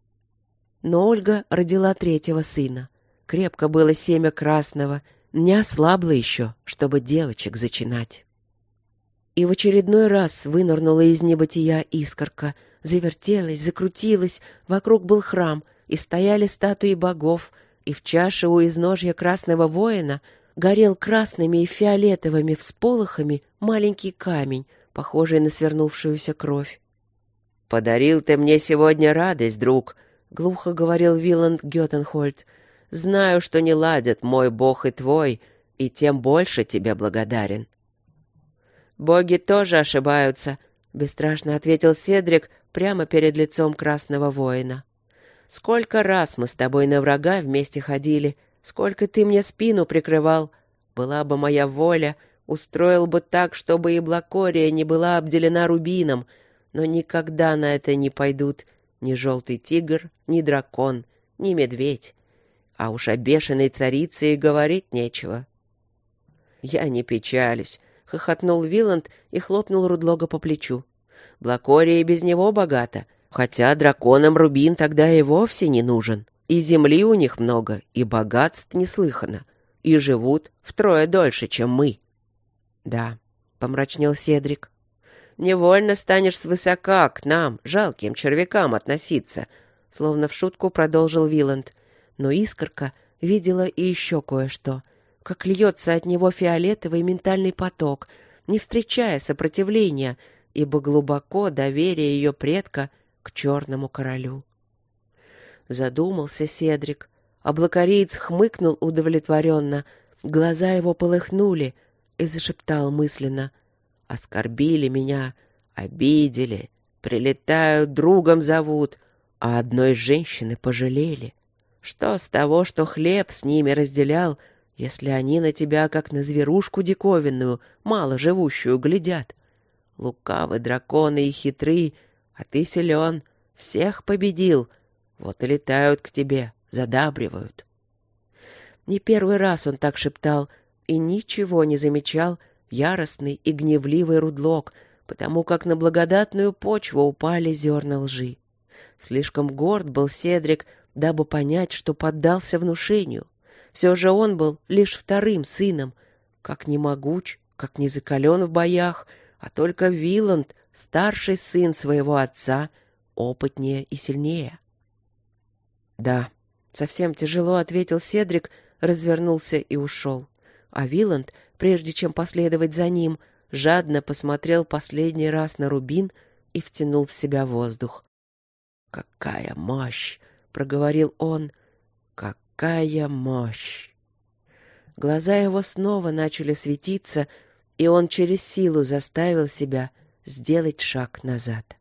Но Ольга родила третьего сына. Крепко было семя красного, не ослабло еще, чтобы девочек зачинать. И в очередной раз вынырнула из небытия искорка, завертелась, закрутилась, вокруг был храм, и стояли статуи богов, и в чаше у изножья красного воина горел красными и фиолетовыми всполохами маленький камень, похожий на свернувшуюся кровь. «Подарил ты мне сегодня радость, друг», — глухо говорил Виланд Гётенхольд. «Знаю, что не ладят мой бог и твой, и тем больше тебе благодарен». «Боги тоже ошибаются», — бесстрашно ответил Седрик прямо перед лицом красного воина. «Сколько раз мы с тобой на врага вместе ходили, сколько ты мне спину прикрывал. Была бы моя воля, устроил бы так, чтобы и Блакория не была обделена рубином, но никогда на это не пойдут ни желтый тигр, ни дракон, ни медведь. А уж о бешеной царице и говорить нечего». «Я не печалюсь», — хохотнул Виланд и хлопнул Рудлога по плечу. «Блакория и без него богата, хотя драконам рубин тогда и вовсе не нужен. И земли у них много, и богатств неслыханно, и живут втрое дольше, чем мы». «Да», — помрачнел Седрик. «Невольно станешь свысока к нам, жалким червякам, относиться», — словно в шутку продолжил Виланд. Но искорка видела и еще кое-что, как льется от него фиолетовый ментальный поток, не встречая сопротивления, ибо глубоко доверие ее предка к черному королю. Задумался Седрик, а блакориец хмыкнул удовлетворенно, глаза его полыхнули и зашептал мысленно: «Оскорбили меня, обидели, прилетают, другом зовут, а одной женщины пожалели. Что с того, что хлеб с ними разделял, если они на тебя, как на зверушку диковинную, мало живущую, глядят? Лукавы драконы и хитры, а ты силен, всех победил, вот и летают к тебе, задабривают». Не первый раз он так шептал и ничего не замечал яростный и гневливый Рудлог, потому как на благодатную почву упали зерна лжи. Слишком горд был Седрик, дабы понять, что поддался внушению. Все же он был лишь вторым сыном, как не могуч, как не закален в боях, а только Виланд старший сын своего отца, опытнее и сильнее. «Да», — совсем тяжело ответил Седрик, развернулся и ушел. А Виланд, прежде чем последовать за ним, жадно посмотрел последний раз на рубин и втянул в себя воздух. «Какая мощь!» — проговорил он. «Какая мощь!» Глаза его снова начали светиться, и он через силу заставил себя сделать шаг назад.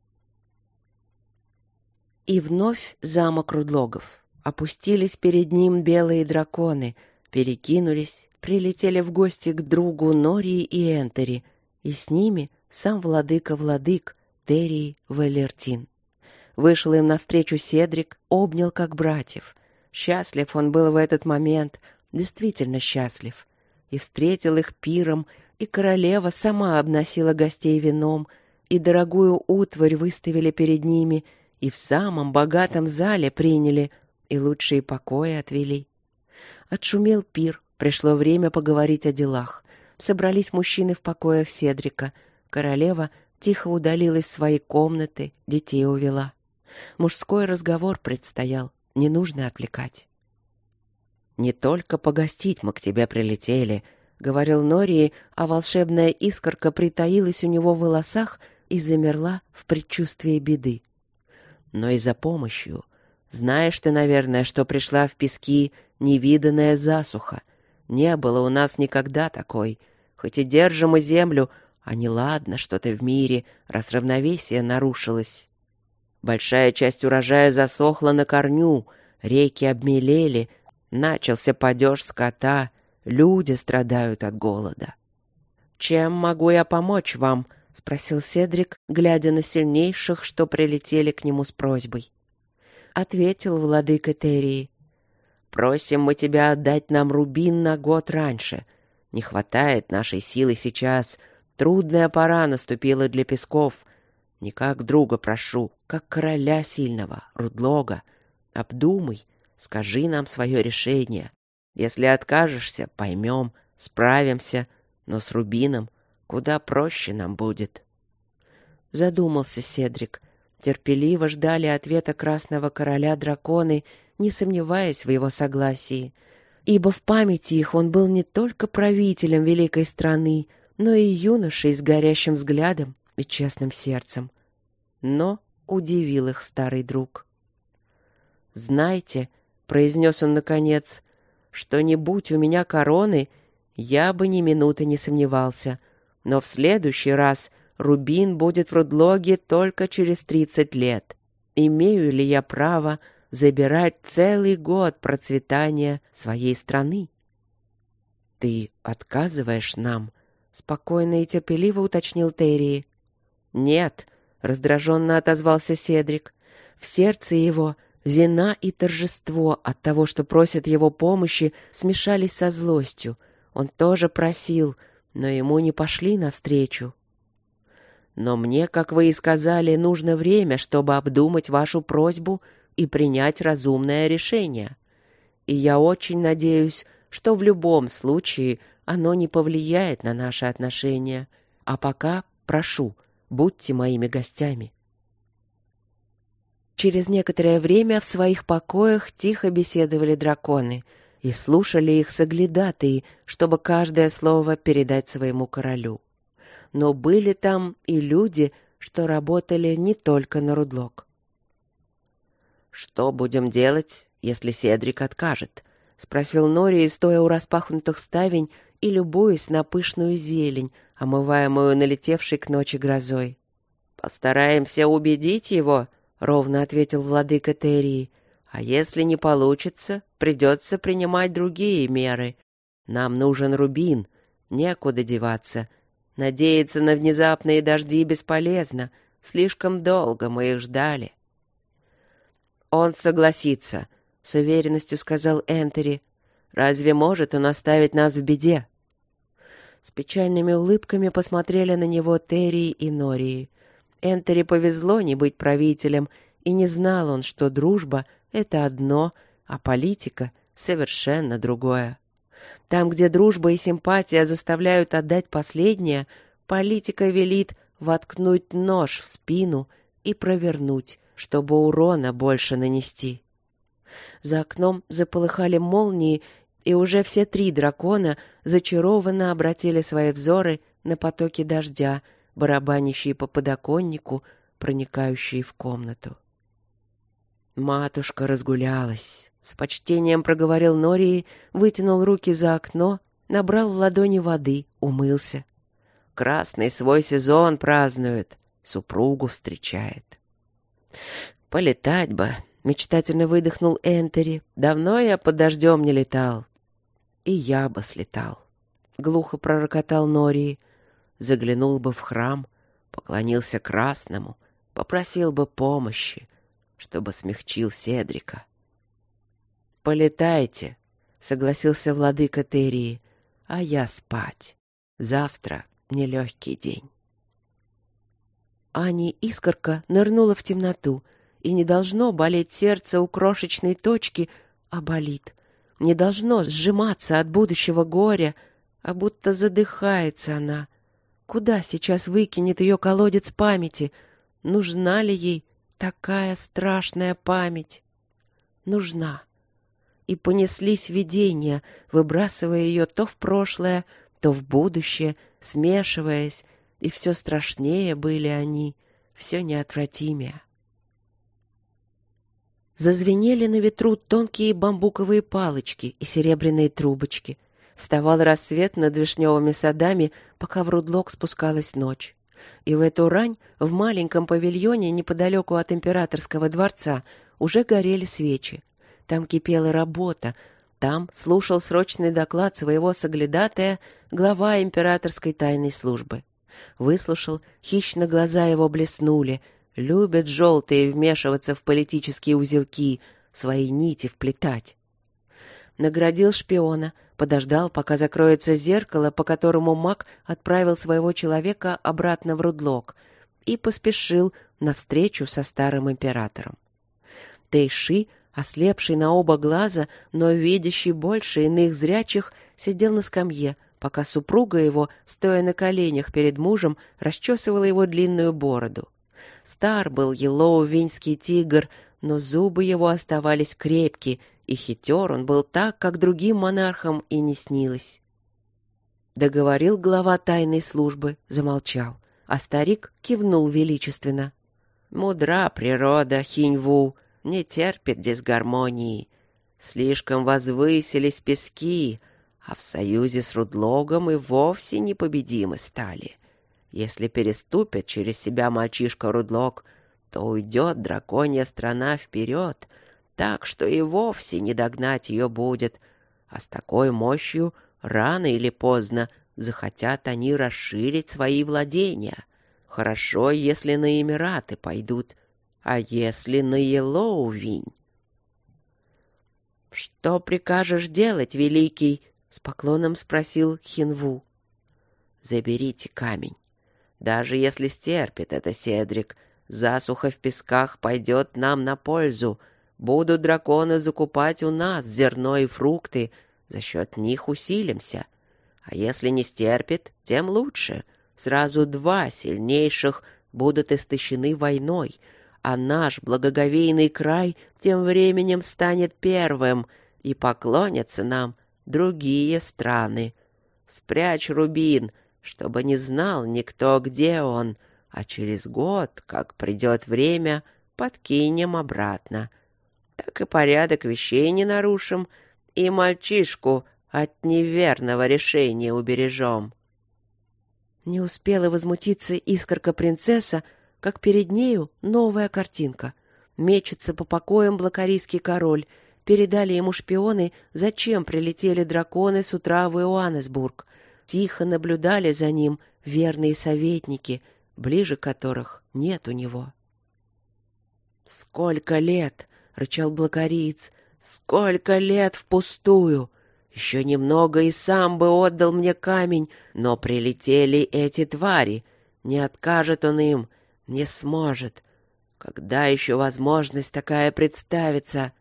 И вновь замок Рудлогов. Опустились перед ним белые драконы, перекинулись, прилетели в гости к другу Нории и Энтери, и с ними сам владыка-владык Террий Вэлертин. Вышел им навстречу Седрик, обнял как братьев. Счастлив он был в этот момент, действительно счастлив. И встретил их пиром, и королева сама обносила гостей вином, и дорогую утварь выставили перед ними, и в самом богатом зале приняли, и лучшие покои отвели. Отшумел пир, пришло время поговорить о делах. Собрались мужчины в покоях Седрика. Королева тихо удалилась в свои комнаты, детей увела. Мужской разговор предстоял, не нужно отвлекать. «Не только погостить мы к тебе прилетели», — говорил Нории, а волшебная искорка притаилась у него в волосах и замерла в предчувствии беды. «Но и за помощью. Знаешь ты, наверное, что пришла в пески невиданная засуха. Не было у нас никогда такой. Хоть и держим мы землю, а неладно что-то в мире, раз равновесие нарушилось. Большая часть урожая засохла на корню, реки обмелели, начался падеж скота, люди страдают от голода. «Чем могу я помочь вам?» — спросил Седрик, глядя на сильнейших, что прилетели к нему с просьбой. Ответил владыка Террии: «Просим мы тебя отдать нам рубин на год раньше. Не хватает нашей силы сейчас. Трудная пора наступила для песков. Не как друга прошу, как короля сильного, Рудлога. Обдумай, скажи нам свое решение. Если откажешься, поймем, справимся, но с рубином куда проще нам будет». Задумался Седрик. Терпеливо ждали ответа Красного Короля драконы, не сомневаясь в его согласии. Ибо в памяти их он был не только правителем великой страны, но и юношей с горящим взглядом и честным сердцем. Но удивил их старый друг. «Знайте», — произнес он наконец, — «что не будь у меня короны, я бы ни минуты не сомневался. Но в следующий раз рубин будет в Рудлоге только через 30 лет. Имею ли я право забирать целый год процветания своей страны?» «Ты отказываешь нам?» — спокойно и терпеливо уточнил Террии. «Нет», — раздраженно отозвался Седрик. В сердце его вина и торжество от того, что просят его помощи, смешались со злостью. Он тоже просил, но ему не пошли навстречу. «Но мне, как вы и сказали, нужно время, чтобы обдумать вашу просьбу и принять разумное решение. И я очень надеюсь, что в любом случае оно не повлияет на наши отношения. А пока прошу, будьте моими гостями». Через некоторое время в своих покоях тихо беседовали драконы и слушали их соглядатые, чтобы каждое слово передать своему королю. Но были там и люди, что работали не только на Рудлог. «Что будем делать, если Седрик откажет?» — спросил Нории, стоя у распахнутых ставень и любуясь на пышную зелень, омываемую налетевшей к ночи грозой. «Постараемся убедить его», — ровно ответил владыка Террии. «А если не получится, придется принимать другие меры. Нам нужен рубин, некуда деваться. Надеяться на внезапные дожди бесполезно, слишком долго мы их ждали». «Он согласится», — с уверенностью сказал Энтери. «Разве может он оставить нас в беде?» С печальными улыбками посмотрели на него Террии и Нории. Энтери повезло не быть правителем, и не знал он, что дружба — это одно, а политика — совершенно другое. Там, где дружба и симпатия заставляют отдать последнее, политика велит воткнуть нож в спину и провернуть, чтобы урона больше нанести. За окном заполыхали молнии, и уже все 3 дракона зачарованно обратили свои взоры на потоки дождя, барабанящие по подоконнику, проникающие в комнату. «Матушка разгулялась», — с почтением проговорил Нории, вытянул руки за окно, набрал в ладони воды, умылся. «Красный свой сезон празднует, супругу встречает». «Полетать бы», — мечтательно выдохнул Энтери. «Давно я под дождем не летал». «И я бы слетал», — глухо пророкотал Нории. «Заглянул бы в храм, поклонился Красному, попросил бы помощи, чтобы смягчил Седрика». «Полетайте», — согласился владыка Терии, — «а я спать. Завтра нелегкий день». Ани Искорка нырнула в темноту, и не должно болеть сердце у крошечной точки, а болит. Не должно сжиматься от будущего горя, а будто задыхается она. Куда сейчас выкинет ее колодец памяти? Нужна ли ей такая страшная память? Нужна. И понеслись видения, выбрасывая ее то в прошлое, то в будущее, смешиваясь, и все страшнее были они, все неотвратимее. Зазвенели на ветру тонкие бамбуковые палочки и серебряные трубочки. Вставал рассвет над вишневыми садами, пока в Рудлок спускалась ночь. И в эту рань в маленьком павильоне неподалеку от императорского дворца уже горели свечи. Там кипела работа, там слушал срочный доклад своего соглядатая глава императорской тайной службы. Выслушал, хищно глаза его блеснули. Любят желтые вмешиваться в политические узелки, свои нити вплетать. Наградил шпиона, подождал, пока закроется зеркало, по которому маг отправил своего человека обратно в Рудлок, и поспешил навстречу со старым императором. Тейши, ослепший на оба глаза, но видящий больше иных зрячих, сидел на скамье, пока супруга его, стоя на коленях перед мужем, расчесывала его длинную бороду. Стар был елоу-винский тигр, но зубы его оставались крепкие, и хитер он был так, как другим монархам и не снилось. Договорил глава тайной службы, замолчал, а старик кивнул величественно. «Мудра природа, Хиньву, не терпит дисгармонии. Слишком возвысились пески, а в союзе с Рудлогом и вовсе непобедимы стали. Если переступит через себя мальчишка Рудлок, то уйдет драконья страна вперед, так что и вовсе не догнать ее будет. А с такой мощью рано или поздно захотят они расширить свои владения. Хорошо, если на Эмираты пойдут, а если на Елоувинь? «Что прикажешь делать, великий?» — с поклоном спросил Хинву. «Заберите камень. Даже если стерпит это Седрик, засуха в песках пойдет нам на пользу. Будут драконы закупать у нас зерно и фрукты, за счет них усилимся. А если не стерпит, тем лучше. Сразу 2 сильнейших будут истощены войной, а наш благоговейный край тем временем станет первым, и поклонятся нам другие страны. Спрячь рубин, чтобы не знал никто, где он, а через год, как придет время, подкинем обратно. Так и порядок вещей не нарушим, и мальчишку от неверного решения убережем». Не успела возмутиться искорка-принцесса, как перед нею новая картинка. Мечется по покоям блокарийский король. Передали ему шпионы, зачем прилетели драконы с утра в Иоаннесбург. Тихо наблюдали за ним верные советники, ближе которых нет у него. «Сколько лет!» — рычал блокариец. «Сколько лет впустую! Еще немного и сам бы отдал мне камень, но прилетели эти твари. Не откажет он им, не сможет. Когда еще возможность такая представится?»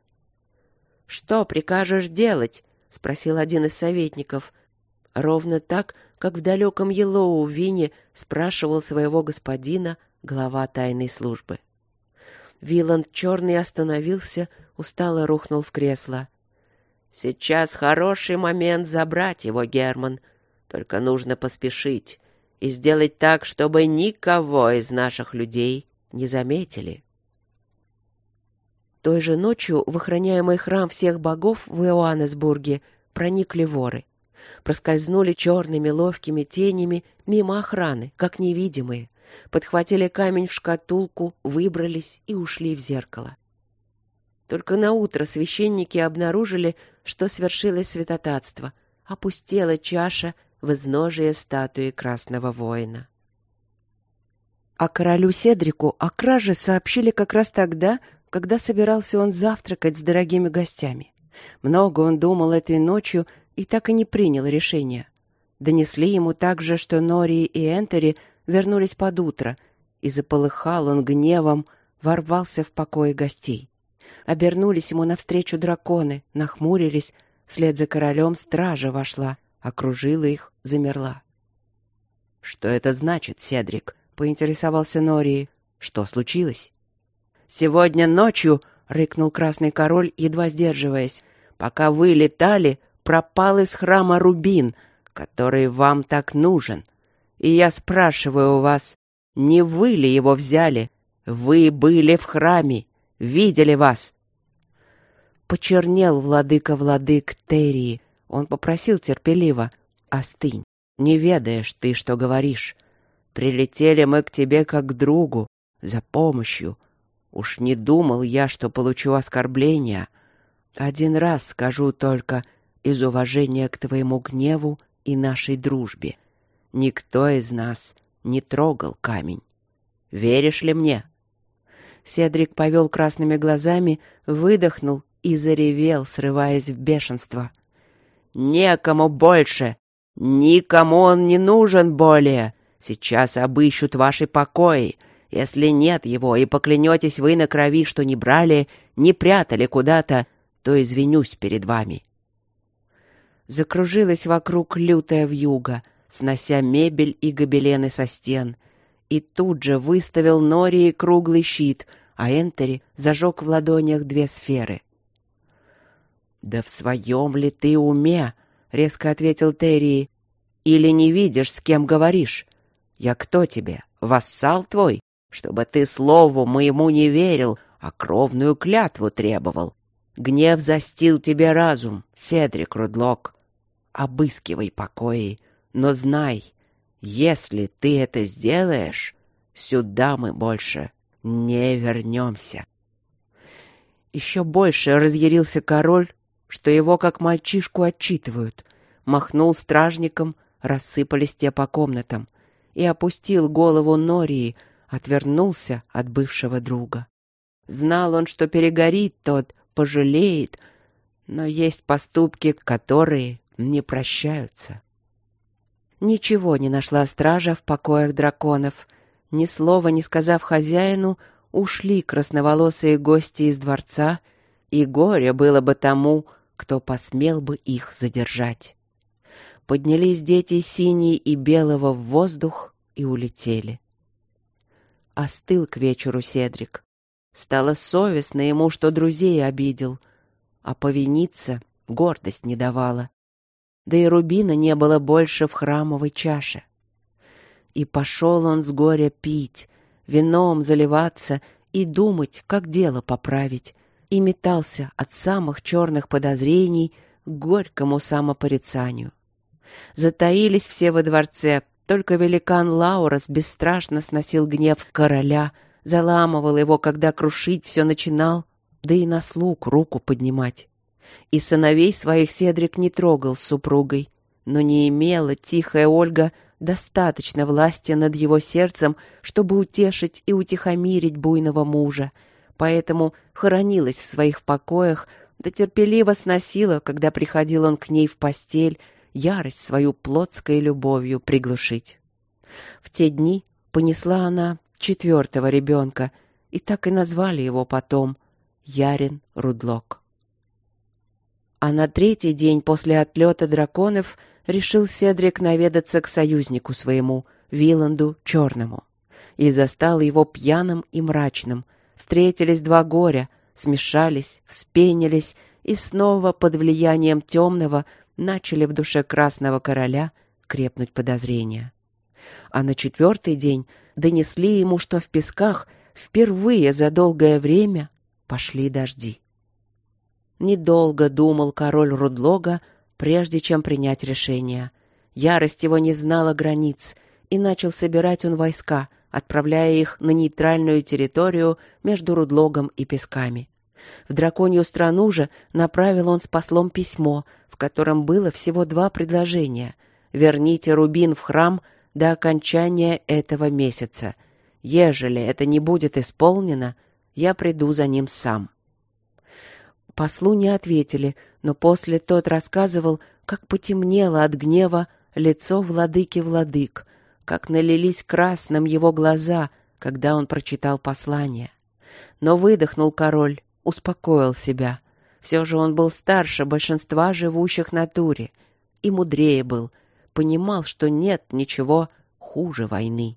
«Что прикажешь делать?» — спросил один из советников. Ровно так, как в далеком Йеллоу-Вине спрашивал своего господина глава тайной службы. Виланд Черный остановился, устало рухнул в кресло. «Сейчас хороший момент забрать его, Герман. Только нужно поспешить и сделать так, чтобы никого из наших людей не заметили». Той же ночью в охраняемый храм всех богов в Иоаннесбурге проникли воры. Проскользнули черными ловкими тенями мимо охраны, как невидимые. Подхватили камень в шкатулку, выбрались и ушли в зеркало. Только наутро священники обнаружили, что свершилось святотатство. Опустела чаша в изножие статуи Красного Воина. А королю Седрику о краже сообщили как раз тогда, когда собирался он завтракать с дорогими гостями. Много он думал этой ночью и так и не принял решения. Донесли ему также, что Нории и Энтери вернулись под утро, и заполыхал он гневом, ворвался в покои гостей. Обернулись ему навстречу драконы, нахмурились, вслед за королем стража вошла, окружила их, замерла. «Что это значит, Седрик?» — поинтересовался Нории. «Что случилось?» «Сегодня ночью», — рыкнул Красный Король, едва сдерживаясь, «пока вы летали, пропал из храма рубин, который вам так нужен. И я спрашиваю у вас, не вы ли его взяли? Вы были в храме, видели вас». Почернел владыка Террии. Он попросил терпеливо: «Остынь, не ведаешь ты, что говоришь. Прилетели мы к тебе как к другу, за помощью. Уж не думал я, что получу оскорбления. Один раз скажу только из уважения к твоему гневу и нашей дружбе. Никто из нас не трогал камень. Веришь ли мне?» Седрик повел красными глазами, выдохнул и заревел, срываясь в бешенство. «Некому больше! Никому он не нужен более! Сейчас обыщут ваши покои. Если нет его, и поклянетесь вы на крови, что не брали, не прятали куда-то, то извинюсь перед вами». Закружилась вокруг лютая вьюга, снося мебель и гобелены со стен, и тут же выставил Нории круглый щит, а Энтери зажег в ладонях 2 сферы. «Да в своем ли ты уме?» — резко ответил Террии. «Или не видишь, с кем говоришь? Я кто тебе, вассал твой, чтобы ты слову моему не верил, а кровную клятву требовал? Гнев застил тебе разум, Седрик Рудлок. Обыскивай покои, но знай, если ты это сделаешь, сюда мы больше не вернемся». Еще больше разъярился король, что его как мальчишку отчитывают. Махнул стражникам, рассыпались те по комнатам, и опустил голову Нории, отвернулся от бывшего друга. Знал он, что перегорит тот, пожалеет, но есть поступки, которые не прощаются. Ничего не нашла стража в покоях драконов. Ни слова не сказав хозяину, ушли красноволосые гости из дворца, и горе было бы тому, кто посмел бы их задержать. Поднялись дети синие и белого в воздух и улетели. Остыл к вечеру Седрик. Стало совестно ему, что друзей обидел, а повиниться гордость не давала. Да и рубина не было больше в храмовой чаше. И пошел он с горя пить, вином заливаться и думать, как дело поправить, и метался от самых черных подозрений к горькому самопорицанию. Затаились все во дворце, только великан Лаурас бесстрашно сносил гнев короля, заламывал его, когда крушить все начинал, да и на слуг руку поднимать. И сыновей своих Седрик не трогал с супругой, но не имела тихая Ольга достаточно власти над его сердцем, чтобы утешить и утихомирить буйного мужа, поэтому хоронилась в своих покоях, да терпеливо сносила, когда приходил он к ней в постель, ярость свою плотской любовью приглушить. В те дни понесла она 4-го ребенка, и так и назвали его потом Ярин Рудлок. А на 3-й день после отлета драконов решил Седрик наведаться к союзнику своему, Виланду Черному. И застал его пьяным и мрачным. Встретились два горя, смешались, вспенились, и снова под влиянием темного начали в душе Красного Короля крепнуть подозрения. А на 4-й день донесли ему, что в песках впервые за долгое время пошли дожди. Недолго думал король Рудлога, прежде чем принять решение. Ярость его не знала границ, и начал собирать он войска, отправляя их на нейтральную территорию между Рудлогом и песками. В драконью страну же направил он с послом письмо, в котором было всего 2 предложения: «Верните рубин в храм до окончания этого месяца. Ежели это не будет исполнено, я приду за ним сам». Послу не ответили, но после тот рассказывал, как потемнело от гнева лицо владыки владык, как налились красным его глаза, когда он прочитал послание. Но выдохнул король, успокоил себя. Все же он был старше большинства живущих на Туре и мудрее был, понимал, что нет ничего хуже войны.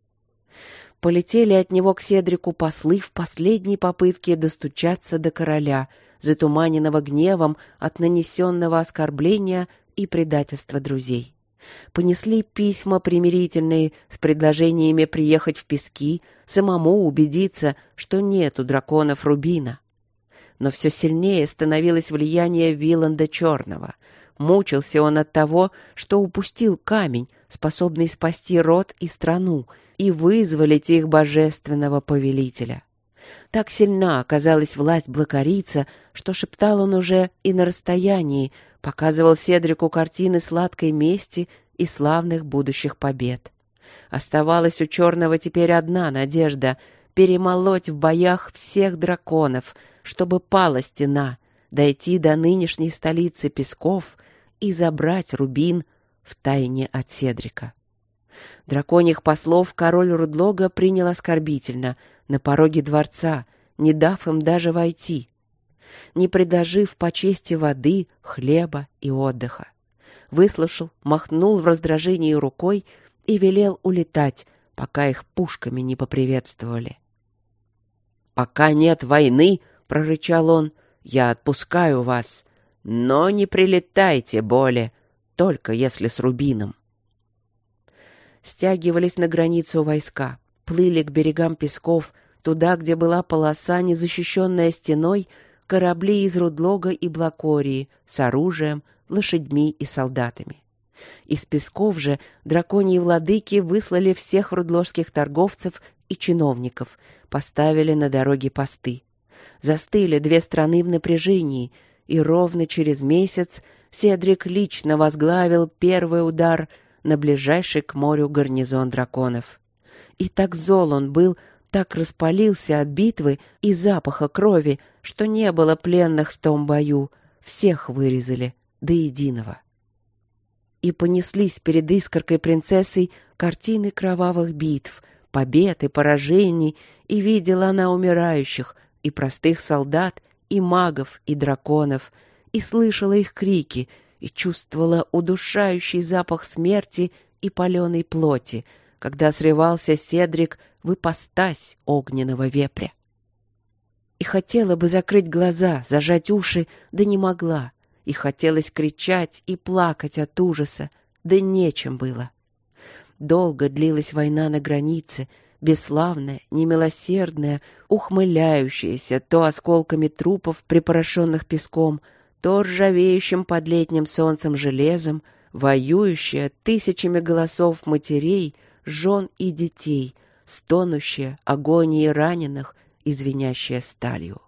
Полетели от него к Седрику послы в последней попытке достучаться до короля, затуманенного гневом от нанесенного оскорбления и предательства друзей. Понесли письма примирительные с предложениями приехать в пески, самому убедиться, что нет у драконов рубина. Но все сильнее становилось влияние Виланда Черного. Мучился он от того, что упустил камень, способный спасти род и страну, и вызволить их божественного повелителя. Так сильна оказалась власть блакарийца, что шептал он уже и на расстоянии, показывал Седрику картины сладкой мести и славных будущих побед. Оставалась у Черного теперь одна надежда — перемолоть в боях всех драконов, чтобы пала стена, дойти до нынешней столицы песков и забрать рубин втайне от Седрика. Драконьих послов король Рудлога принял оскорбительно, на пороге дворца, не дав им даже войти, не предложив по чести воды, хлеба и отдыха. Выслушал, махнул в раздражении рукой и велел улетать, пока их пушками не поприветствовали. «Пока нет войны, — прорычал он, — я отпускаю вас, но не прилетайте более, только если с рубином». Стягивались на границу войска, плыли к берегам песков, туда, где была полоса, незащищенная стеной, корабли из Рудлога и Блакории с оружием, лошадьми и солдатами. Из песков же драконьи владыки выслали всех рудложских торговцев и чиновников, поставили на дороге посты. Застыли 2 страны в напряжении, и ровно через месяц Седрик лично возглавил первый удар на ближайший к морю гарнизон драконов. И так зол он был, так распалился от битвы и запаха крови, что не было пленных в том бою, всех вырезали до единого. И понеслись перед искоркой принцессой картины кровавых битв, побед и поражений, и видела она умирающих, и простых солдат, и магов, и драконов, и слышала их крики, и чувствовала удушающий запах смерти и паленой плоти, когда срывался Седрик в ипостась огненного вепря. И хотела бы закрыть глаза, зажать уши, да не могла, и хотелось кричать и плакать от ужаса, да нечем было. Долго длилась война на границе, бесславная, немилосердная, ухмыляющаяся то осколками трупов, припорошенных песком, то ржавеющим под летним солнцем железом, воюющая тысячами голосов матерей, жен и детей, стонущая агонией раненых и звенящая сталью.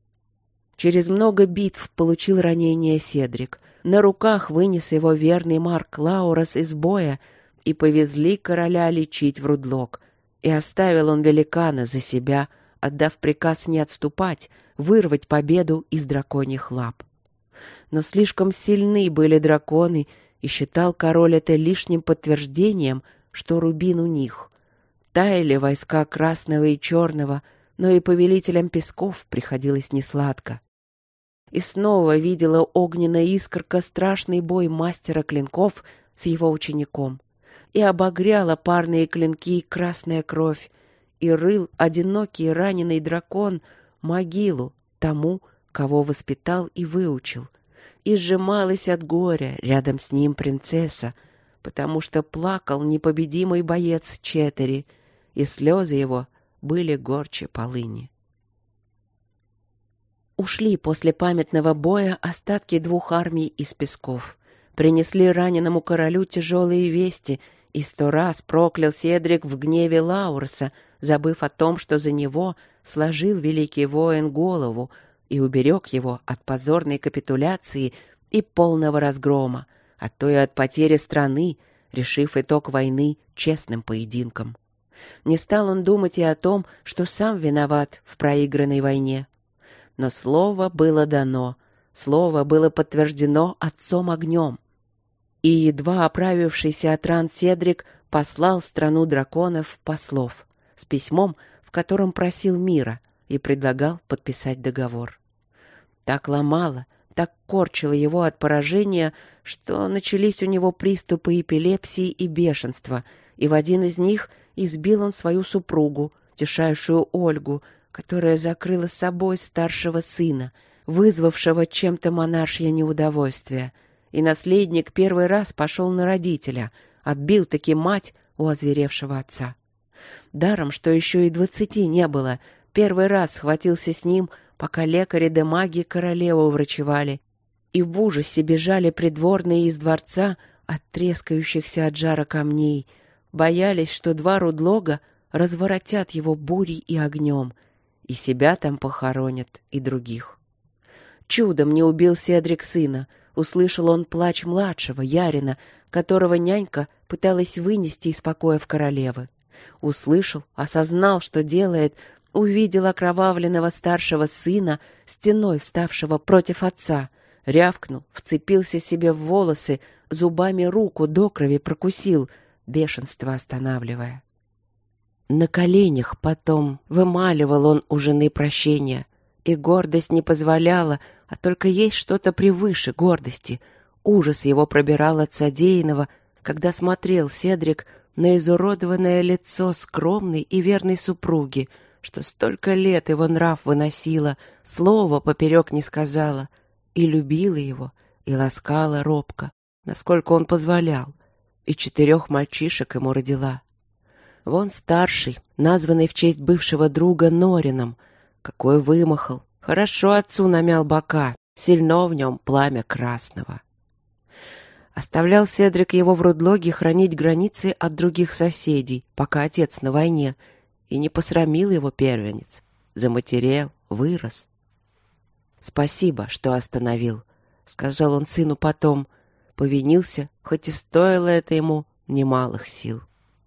Через много битв получил ранение Седрик. На руках вынес его верный Марк Лаурос из боя, и повезли короля лечить в Рудлог. И оставил он великана за себя, отдав приказ не отступать, вырвать победу из драконьих лап. Но слишком сильны были драконы, и считал король это лишним подтверждением, что рубин у них. Таяли войска Красного и Черного, но и повелителям песков приходилось несладко. И снова видела огненная искорка страшный бой мастера клинков с его учеником. И обогряла парные клинки красная кровь, и рыл одинокий раненый дракон могилу тому, кого воспитал и выучил. И сжималась от горя рядом с ним принцесса, потому что плакал непобедимый боец Четтери, и слезы его были горче полыни. Ушли после памятного боя остатки 2 армий из Песков. Принесли раненому королю тяжелые вести, и 100 раз проклял Седрик в гневе Лауроса, забыв о том, что за него сложил великий воин голову и уберег его от позорной капитуляции и полного разгрома, а то и от потери страны, решив итог войны честным поединком. Не стал он думать и о том, что сам виноват в проигранной войне. Но слово было дано, слово было подтверждено отцом огнем. И едва оправившийся от ран Седрик послал в страну драконов послов с письмом, в котором просил мира и предлагал подписать договор. Так ломало, так корчило его от поражения, что начались у него приступы эпилепсии и бешенства, и в один из них избил он свою супругу, тишайшую Ольгу, которая закрыла с собой старшего сына, вызвавшего чем-то монаршье неудовольствие. И наследник первый раз пошел на родителя, отбил таки мать у озверевшего отца. Даром, что еще и 20 не было, первый раз схватился с ним, пока лекари да маги королеву врачевали, и в ужасе бежали придворные из дворца от трескающихся от жара камней, боялись, что 2 рудлога разворотят его бурей и огнем, и себя там похоронят, и других. Чудом не убил Седрик сына, услышал он плач младшего, Ярина, которого нянька пыталась вынести из покоев королевы. Услышал, осознал, что делает, увидел окровавленного старшего сына, стеной вставшего против отца, рявкнул, вцепился себе в волосы, зубами руку до крови прокусил, бешенство останавливая. На коленях потом вымаливал он у жены прощения, и гордость не позволяла, а только есть что-то превыше гордости. Ужас его пробирал от содеянного, когда смотрел Седрик на изуродованное лицо скромной и верной супруги, что столько лет его нрав выносила, слова поперек не сказала, и любила его, и ласкала робко, насколько он позволял, и 4 мальчишек ему родила. Вон старший, названный в честь бывшего друга Норином, какой вымахал, хорошо отцу намял бока, сильно в нем пламя красного. Оставлял Седрик его в Рудлоге хранить границы от других соседей, пока отец на войне, и не посрамил его первенец. Заматерел, вырос. «Спасибо, что остановил», — сказал он сыну потом. Повинился, хоть и стоило это ему немалых сил.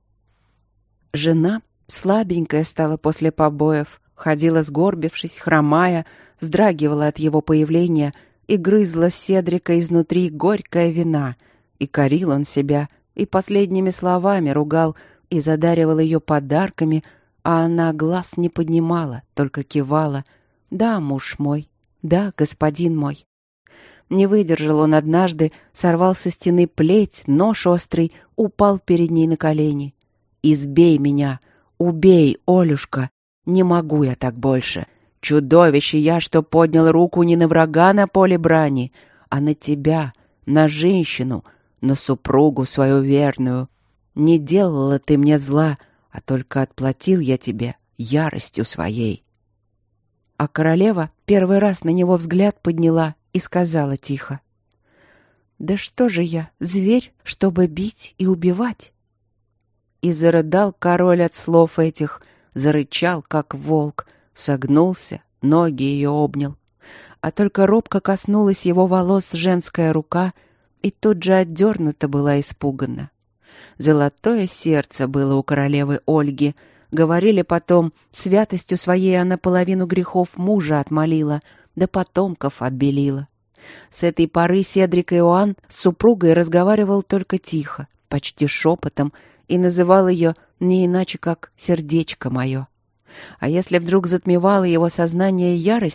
Жена, слабенькая стала после побоев, ходила сгорбившись, хромая, вздрагивала от его появления и грызла Седрика изнутри горькая вина, и корил он себя, и последними словами ругал, и задаривал ее подарками, а она глаз не поднимала, только кивала: «Да, муж мой, да, господин мой». Не выдержал он однажды, сорвал со стены плеть, нож острый, упал перед ней на колени. «Избей меня, убей, Олюшка, не могу я так больше. Чудовище я, что поднял руку не на врага на поле брани, а на тебя, на женщину, на супругу свою верную. Не делала ты мне зла, а только отплатил я тебе яростью своей». А королева первый раз на него взгляд подняла и сказала тихо: «Да что же я, зверь, чтобы бить и убивать?» И зарыдал король от слов этих, зарычал, как волк, согнулся, ноги ее обнял. А только робко коснулась его волос женская рука, и тут же отдернута была испуганно. Золотое сердце было у королевы Ольги. Говорили потом, святостью своей она половину грехов мужа отмолила, да потомков отбелила. С этой поры Седрик Иоанн с супругой разговаривал только тихо, почти шепотом, и называл ее не иначе, как «сердечко мое». А если вдруг затмевала его сознание ярость,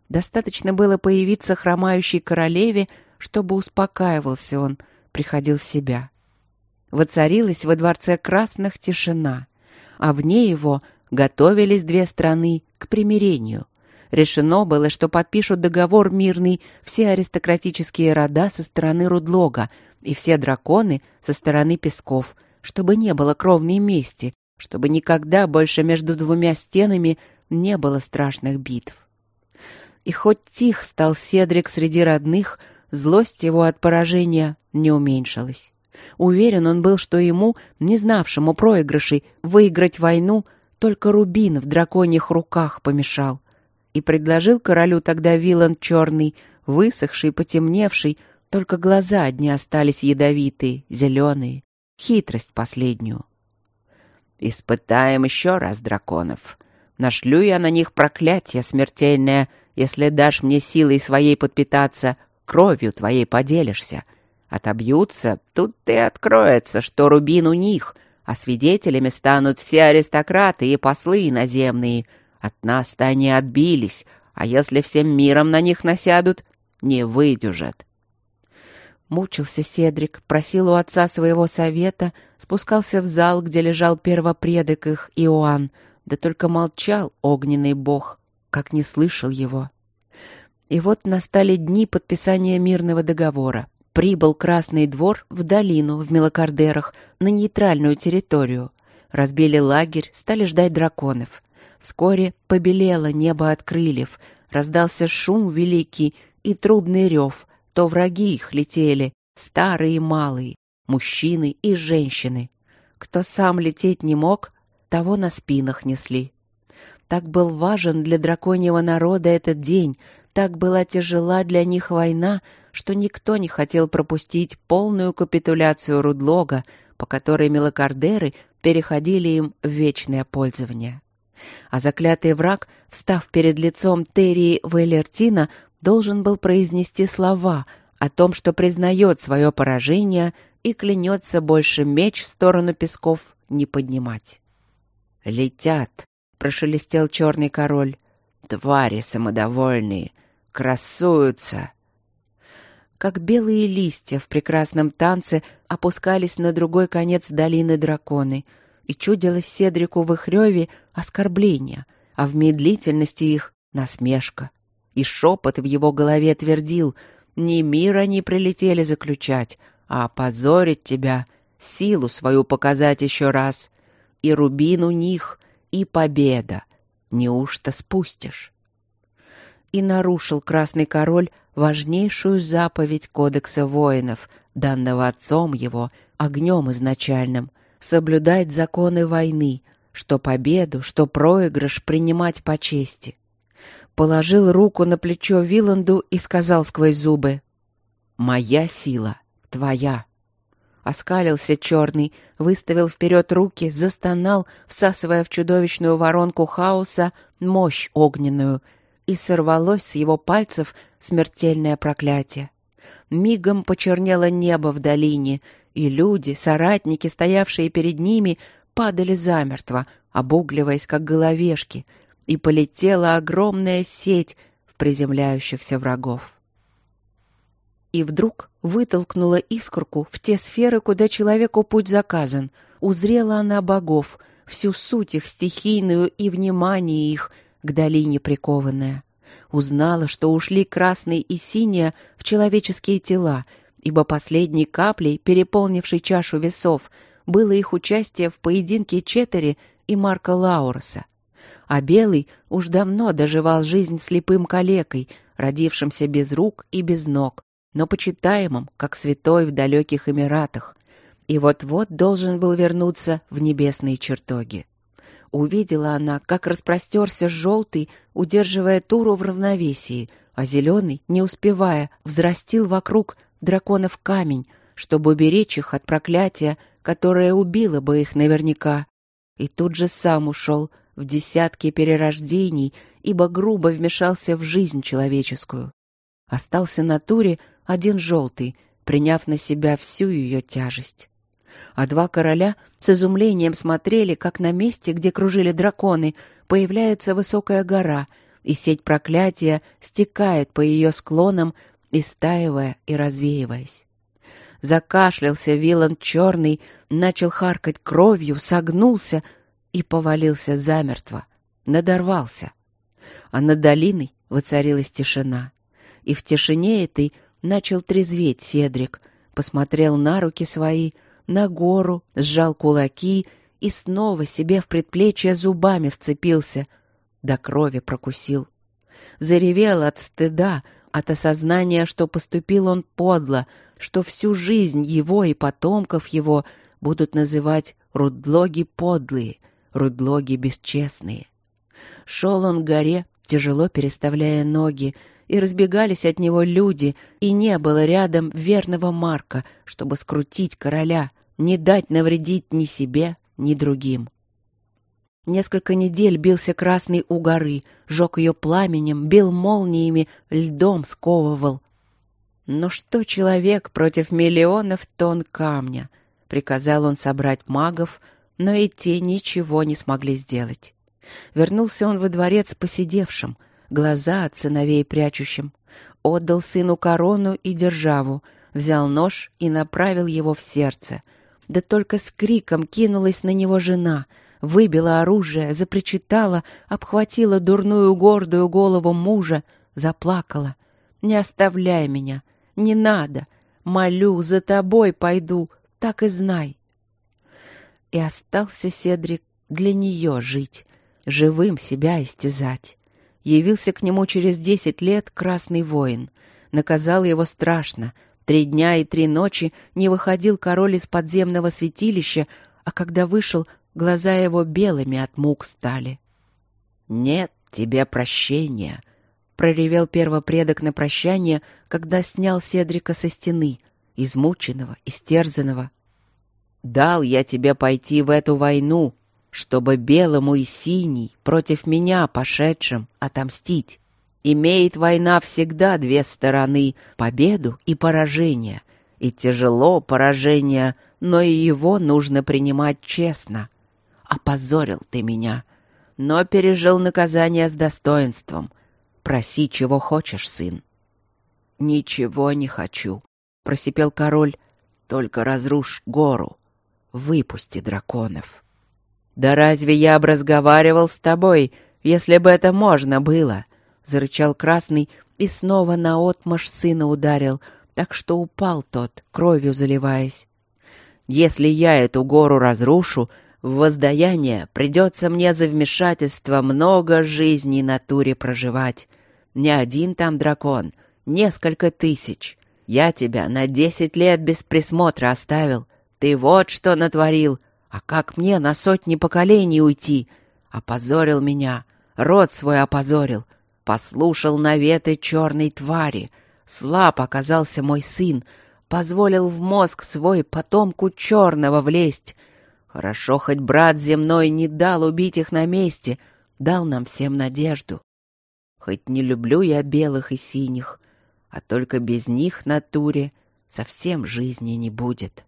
Достаточно было появиться хромающей королеве, чтобы успокаивался он, приходил в себя. Воцарилась во дворце красных тишина, а вне его готовились две страны к примирению. Решено было, что подпишут договор мирный все аристократические рода со стороны Рудлога и все драконы со стороны Песков, чтобы не было кровной мести, чтобы никогда больше между двумя стенами не было страшных битв. И хоть тих стал Седрик среди родных, злость его от поражения не уменьшилась. Уверен он был, что ему, не знавшему проигрышей, выиграть войну только рубин в драконьих руках помешал. И предложил королю тогда Виланд Черный, высохший, потемневший, только глаза одни остались ядовитые, зеленые, хитрость последнюю. «Испытаем еще раз драконов. Нашлю я на них проклятие смертельное, если дашь мне силой своей подпитаться, кровью твоей поделишься. Отобьются, тут-то и откроется, что рубин у них, а свидетелями станут все аристократы и послы иноземные. От нас-то они отбились, а если всем миром на них насядут, не выдержат». Мучился Седрик, просил у отца своего совета, спускался в зал, где лежал первопредок их, Иоанн, да только молчал огненный бог, как не слышал его. И вот настали дни подписания мирного договора. Прибыл Красный двор в долину в Мелокардерах, на нейтральную территорию. Разбили лагерь, стали ждать драконов. Вскоре побелело небо от крыльев, раздался шум великий и трубный рев. То враги их летели, старые и малые, мужчины и женщины. Кто сам лететь не мог, того на спинах несли. Так был важен для драконьего народа этот день, так была тяжела для них война, что никто не хотел пропустить полную капитуляцию Рудлога, по которой Мелокардеры переходили им в вечное пользование. А заклятый враг, встав перед лицом Террии Вейлертина, должен был произнести слова о том, что признает свое поражение и клянется больше меч в сторону Песков не поднимать. «Летят!» — прошелестел черный король. «Твари самодовольные! Красуются!» Как белые листья в прекрасном танце опускались на другой конец долины драконы, и чудилось Седрику в их реве оскорбление, а в медлительности их насмешка. И шепот в его голове твердил: не мир они прилетели заключать, а опозорить тебя, силу свою показать еще раз. И рубин у них, и победа. Неужто спустишь? И нарушил Красный король важнейшую заповедь Кодекса воинов, данного отцом его, огнем изначальным, соблюдать законы войны, что победу, что проигрыш принимать по чести. Положил руку на плечо Виланду и сказал сквозь зубы: «Моя сила, твоя». Оскалился черный, выставил вперед руки, застонал, всасывая в чудовищную воронку хаоса мощь огненную, и сорвалось с его пальцев смертельное проклятие. Мигом почернело небо в долине, и люди, соратники, стоявшие перед ними, падали замертво, обугливаясь, как головешки, и полетела огромная сеть в приземляющихся врагов. И вдруг вытолкнула искорку в те сферы, куда человеку путь заказан. Узрела она богов, всю суть их стихийную и внимание их к долине прикованное. Узнала, что ушли красные и синие в человеческие тела, ибо последней каплей, переполнившей чашу весов, было их участие в поединке Четери и Марка Лауроса. А белый уж давно доживал жизнь слепым калекой, родившимся без рук и без ног, но почитаемым, как святой в далеких Эмиратах, и вот-вот должен был вернуться в небесные чертоги. Увидела она, как распростерся желтый, удерживая Туру в равновесии, а зеленый, не успевая, взрастил вокруг драконов камень, чтобы уберечь их от проклятия, которое убило бы их наверняка. И тут же сам ушел в десятки перерождений, ибо грубо вмешался в жизнь человеческую. Остался на Туре один желтый, приняв на себя всю ее тяжесть. А два короля с изумлением смотрели, как на месте, где кружили драконы, появляется высокая гора, и сеть проклятия стекает по ее склонам, истаивая и развеиваясь. Закашлялся Виланд Черный, начал харкать кровью, согнулся и повалился замертво, надорвался. А над долиной воцарилась тишина. И в тишине этой начал трезветь Седрик, посмотрел на руки свои, на гору, сжал кулаки и снова себе в предплечье зубами вцепился, до крови прокусил. Заревел от стыда, от осознания, что поступил он подло, что всю жизнь его и потомков его будут называть рудлоги подлые, рудлоги бесчестные. Шел он к горе, тяжело переставляя ноги, и разбегались от него люди, и не было рядом верного Марка, чтобы скрутить короля, не дать навредить ни себе, ни другим. Несколько недель бился Красный у горы, жег ее пламенем, бил молниями, льдом сковывал. Но что человек против миллионов тонн камня? Приказал он собрать магов, но и те ничего не смогли сделать. Вернулся он во дворец поседевшим, глаза от сыновей прячущим, отдал сыну корону и державу, взял нож и направил его в сердце. Да только с криком кинулась на него жена, выбила оружие, запричитала, обхватила дурную гордую голову мужа, заплакала. «Не оставляй меня, не надо, молю, за тобой пойду, так и знай». И остался Седрик для нее жить, живым себя истязать. Явился к нему через 10 лет Красный воин. Наказал его страшно. 3 дня и 3 ночи не выходил король из подземного святилища, а когда вышел, глаза его белыми от мук стали. «Нет тебе прощения», — проревел первопредок на прощание, когда снял Седрика со стены, измученного, истерзанного. «Дал я тебе пойти в эту войну, чтобы белому и синий против меня пошедшим отомстить. Имеет война всегда 2 стороны, победу и поражение. И тяжело поражение, но и его нужно принимать честно. Опозорил ты меня, но пережил наказание с достоинством. Проси, чего хочешь, сын». «Ничего не хочу», — просипел король, — «только разрушь гору, выпусти драконов». «Да разве я б разговаривал с тобой, если бы это можно было?» — зарычал Красный и снова наотмашь сына ударил, так что упал тот, кровью заливаясь. «Если я эту гору разрушу, в воздаяние придется мне за вмешательство много жизней натуре проживать. Не один там дракон, несколько тысяч. Я тебя на 10 лет без присмотра оставил. Ты вот что натворил. А как мне на сотни поколений уйти? Опозорил меня, род свой опозорил. Послушал наветы черной твари. Слаб оказался мой сын. Позволил в мозг свой потомку черного влезть. Хорошо, хоть брат земной не дал убить их на месте, дал нам всем надежду. Хоть не люблю я белых и синих, а только без них натуре совсем жизни не будет.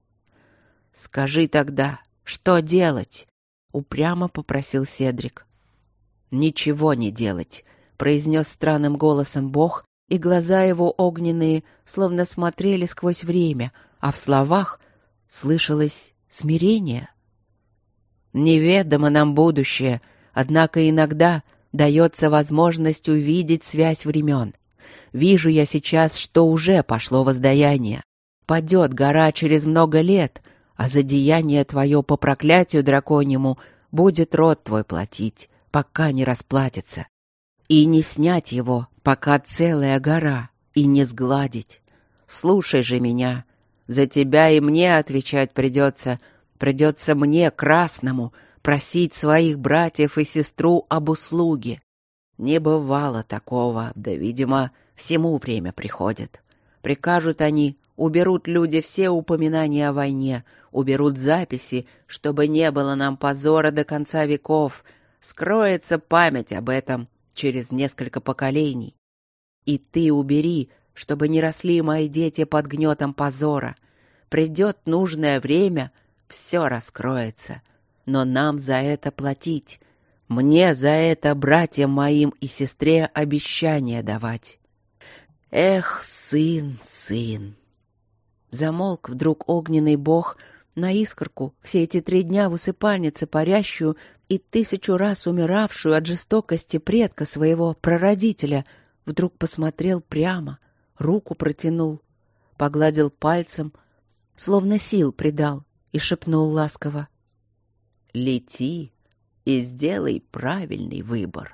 «Скажи тогда, что делать?» — упрямо попросил Седрик. «Ничего не делать», — произнес странным голосом Бог, и глаза его огненные словно смотрели сквозь время, а в словах слышалось смирение. «Неведомо нам будущее, однако иногда дается возможность увидеть связь времен. Вижу я сейчас, что уже пошло воздаяние. Падет гора через много лет, а за деяние твое по проклятию драконьему будет род твой платить, пока не расплатится. И не снять его, пока целая гора, и не сгладить. Слушай же меня, за тебя и мне отвечать придется мне, Красному, просить своих братьев и сестру об услуге. Не бывало такого, да, видимо, всему время приходит. Прикажут они, уберут люди все упоминания о войне, уберут записи, чтобы не было нам позора до конца веков. Скроется память об этом через несколько поколений. И ты убери, чтобы не росли мои дети под гнетом позора. Придет нужное время, все раскроется. Но нам за это платить. Мне за это братьям моим и сестре обещание давать. Эх, сын, сын!» Замолк вдруг огненный бог, на искорку, все эти 3 дня в усыпальнице парящую и 1000 раз умиравшую от жестокости предка своего, прародителя, вдруг посмотрел прямо, руку протянул, погладил пальцем, словно сил придал, и шепнул ласково: «Лети и сделай правильный выбор».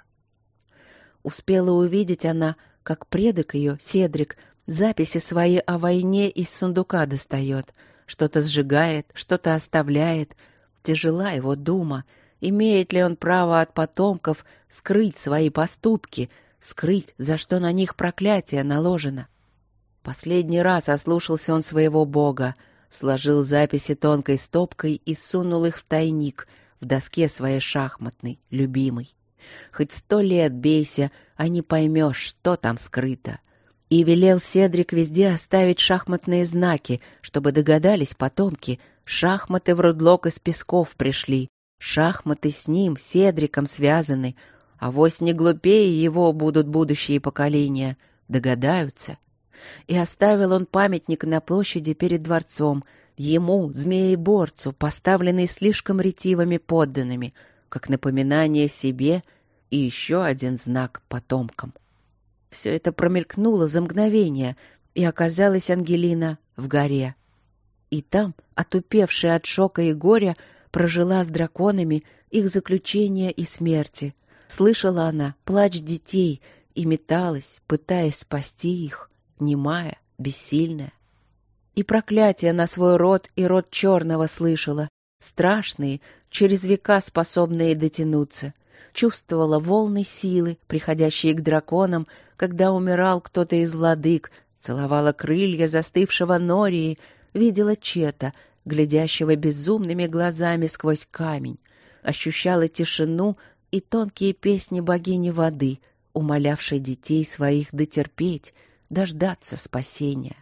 Успела увидеть она, как предок ее, Седрик, записи свои о войне из сундука достает, что-то сжигает, что-то оставляет. Тяжела его дума, имеет ли он право от потомков скрыть свои поступки, скрыть, за что на них проклятие наложено. Последний раз ослушался он своего бога, сложил записи тонкой стопкой и сунул их в тайник, в доске своей шахматной, любимой. Хоть 100 лет бейся, а не поймешь, что там скрыто. И велел Седрик везде оставить шахматные знаки, чтобы догадались потомки, шахматы в Рудлок из песков пришли, шахматы с ним, Седриком, связаны, авось не глупее его будут будущие поколения, догадаются. И оставил он памятник на площади перед дворцом, ему, змееборцу, поставленный слишком ретивыми подданными, как напоминание себе и еще один знак потомкам. Все это промелькнуло за мгновение, и оказалась Ангелина в горе. И там, отупевшая от шока и горя, прожила с драконами их заключения и смерти. Слышала она плач детей и металась, пытаясь спасти их, немая, бессильная. И проклятия на свой род и род черного слышала, страшные, через века способные дотянуться. Чувствовала волны силы, приходящие к драконам, когда умирал кто-то из владык, целовала крылья застывшего Нории, видела Чета, глядящего безумными глазами сквозь камень, ощущала тишину и тонкие песни богини воды, умолявшей детей своих дотерпеть, дождаться спасения.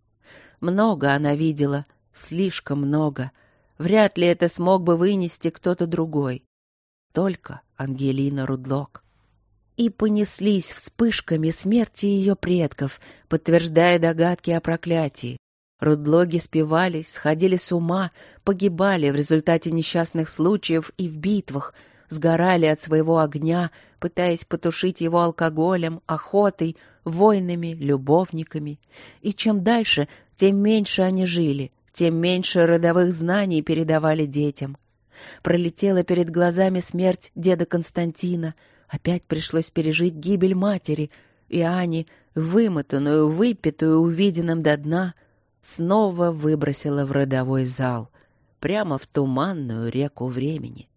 Много она видела, слишком много. Вряд ли это смог бы вынести кто-то другой. Только Ангелина Рудлок. И понеслись вспышками смерти ее предков, подтверждая догадки о проклятии. Рудлоги спивались, сходили с ума, погибали в результате несчастных случаев и в битвах, сгорали от своего огня, пытаясь потушить его алкоголем, охотой, войнами, любовниками. И чем дальше, тем меньше они жили, тем меньше родовых знаний передавали детям. Пролетела перед глазами смерть деда Константина, опять пришлось пережить гибель матери, и Ани, вымотанную, выпитую, увиденным до дна, снова выбросила в родовой зал, прямо в туманную реку времени.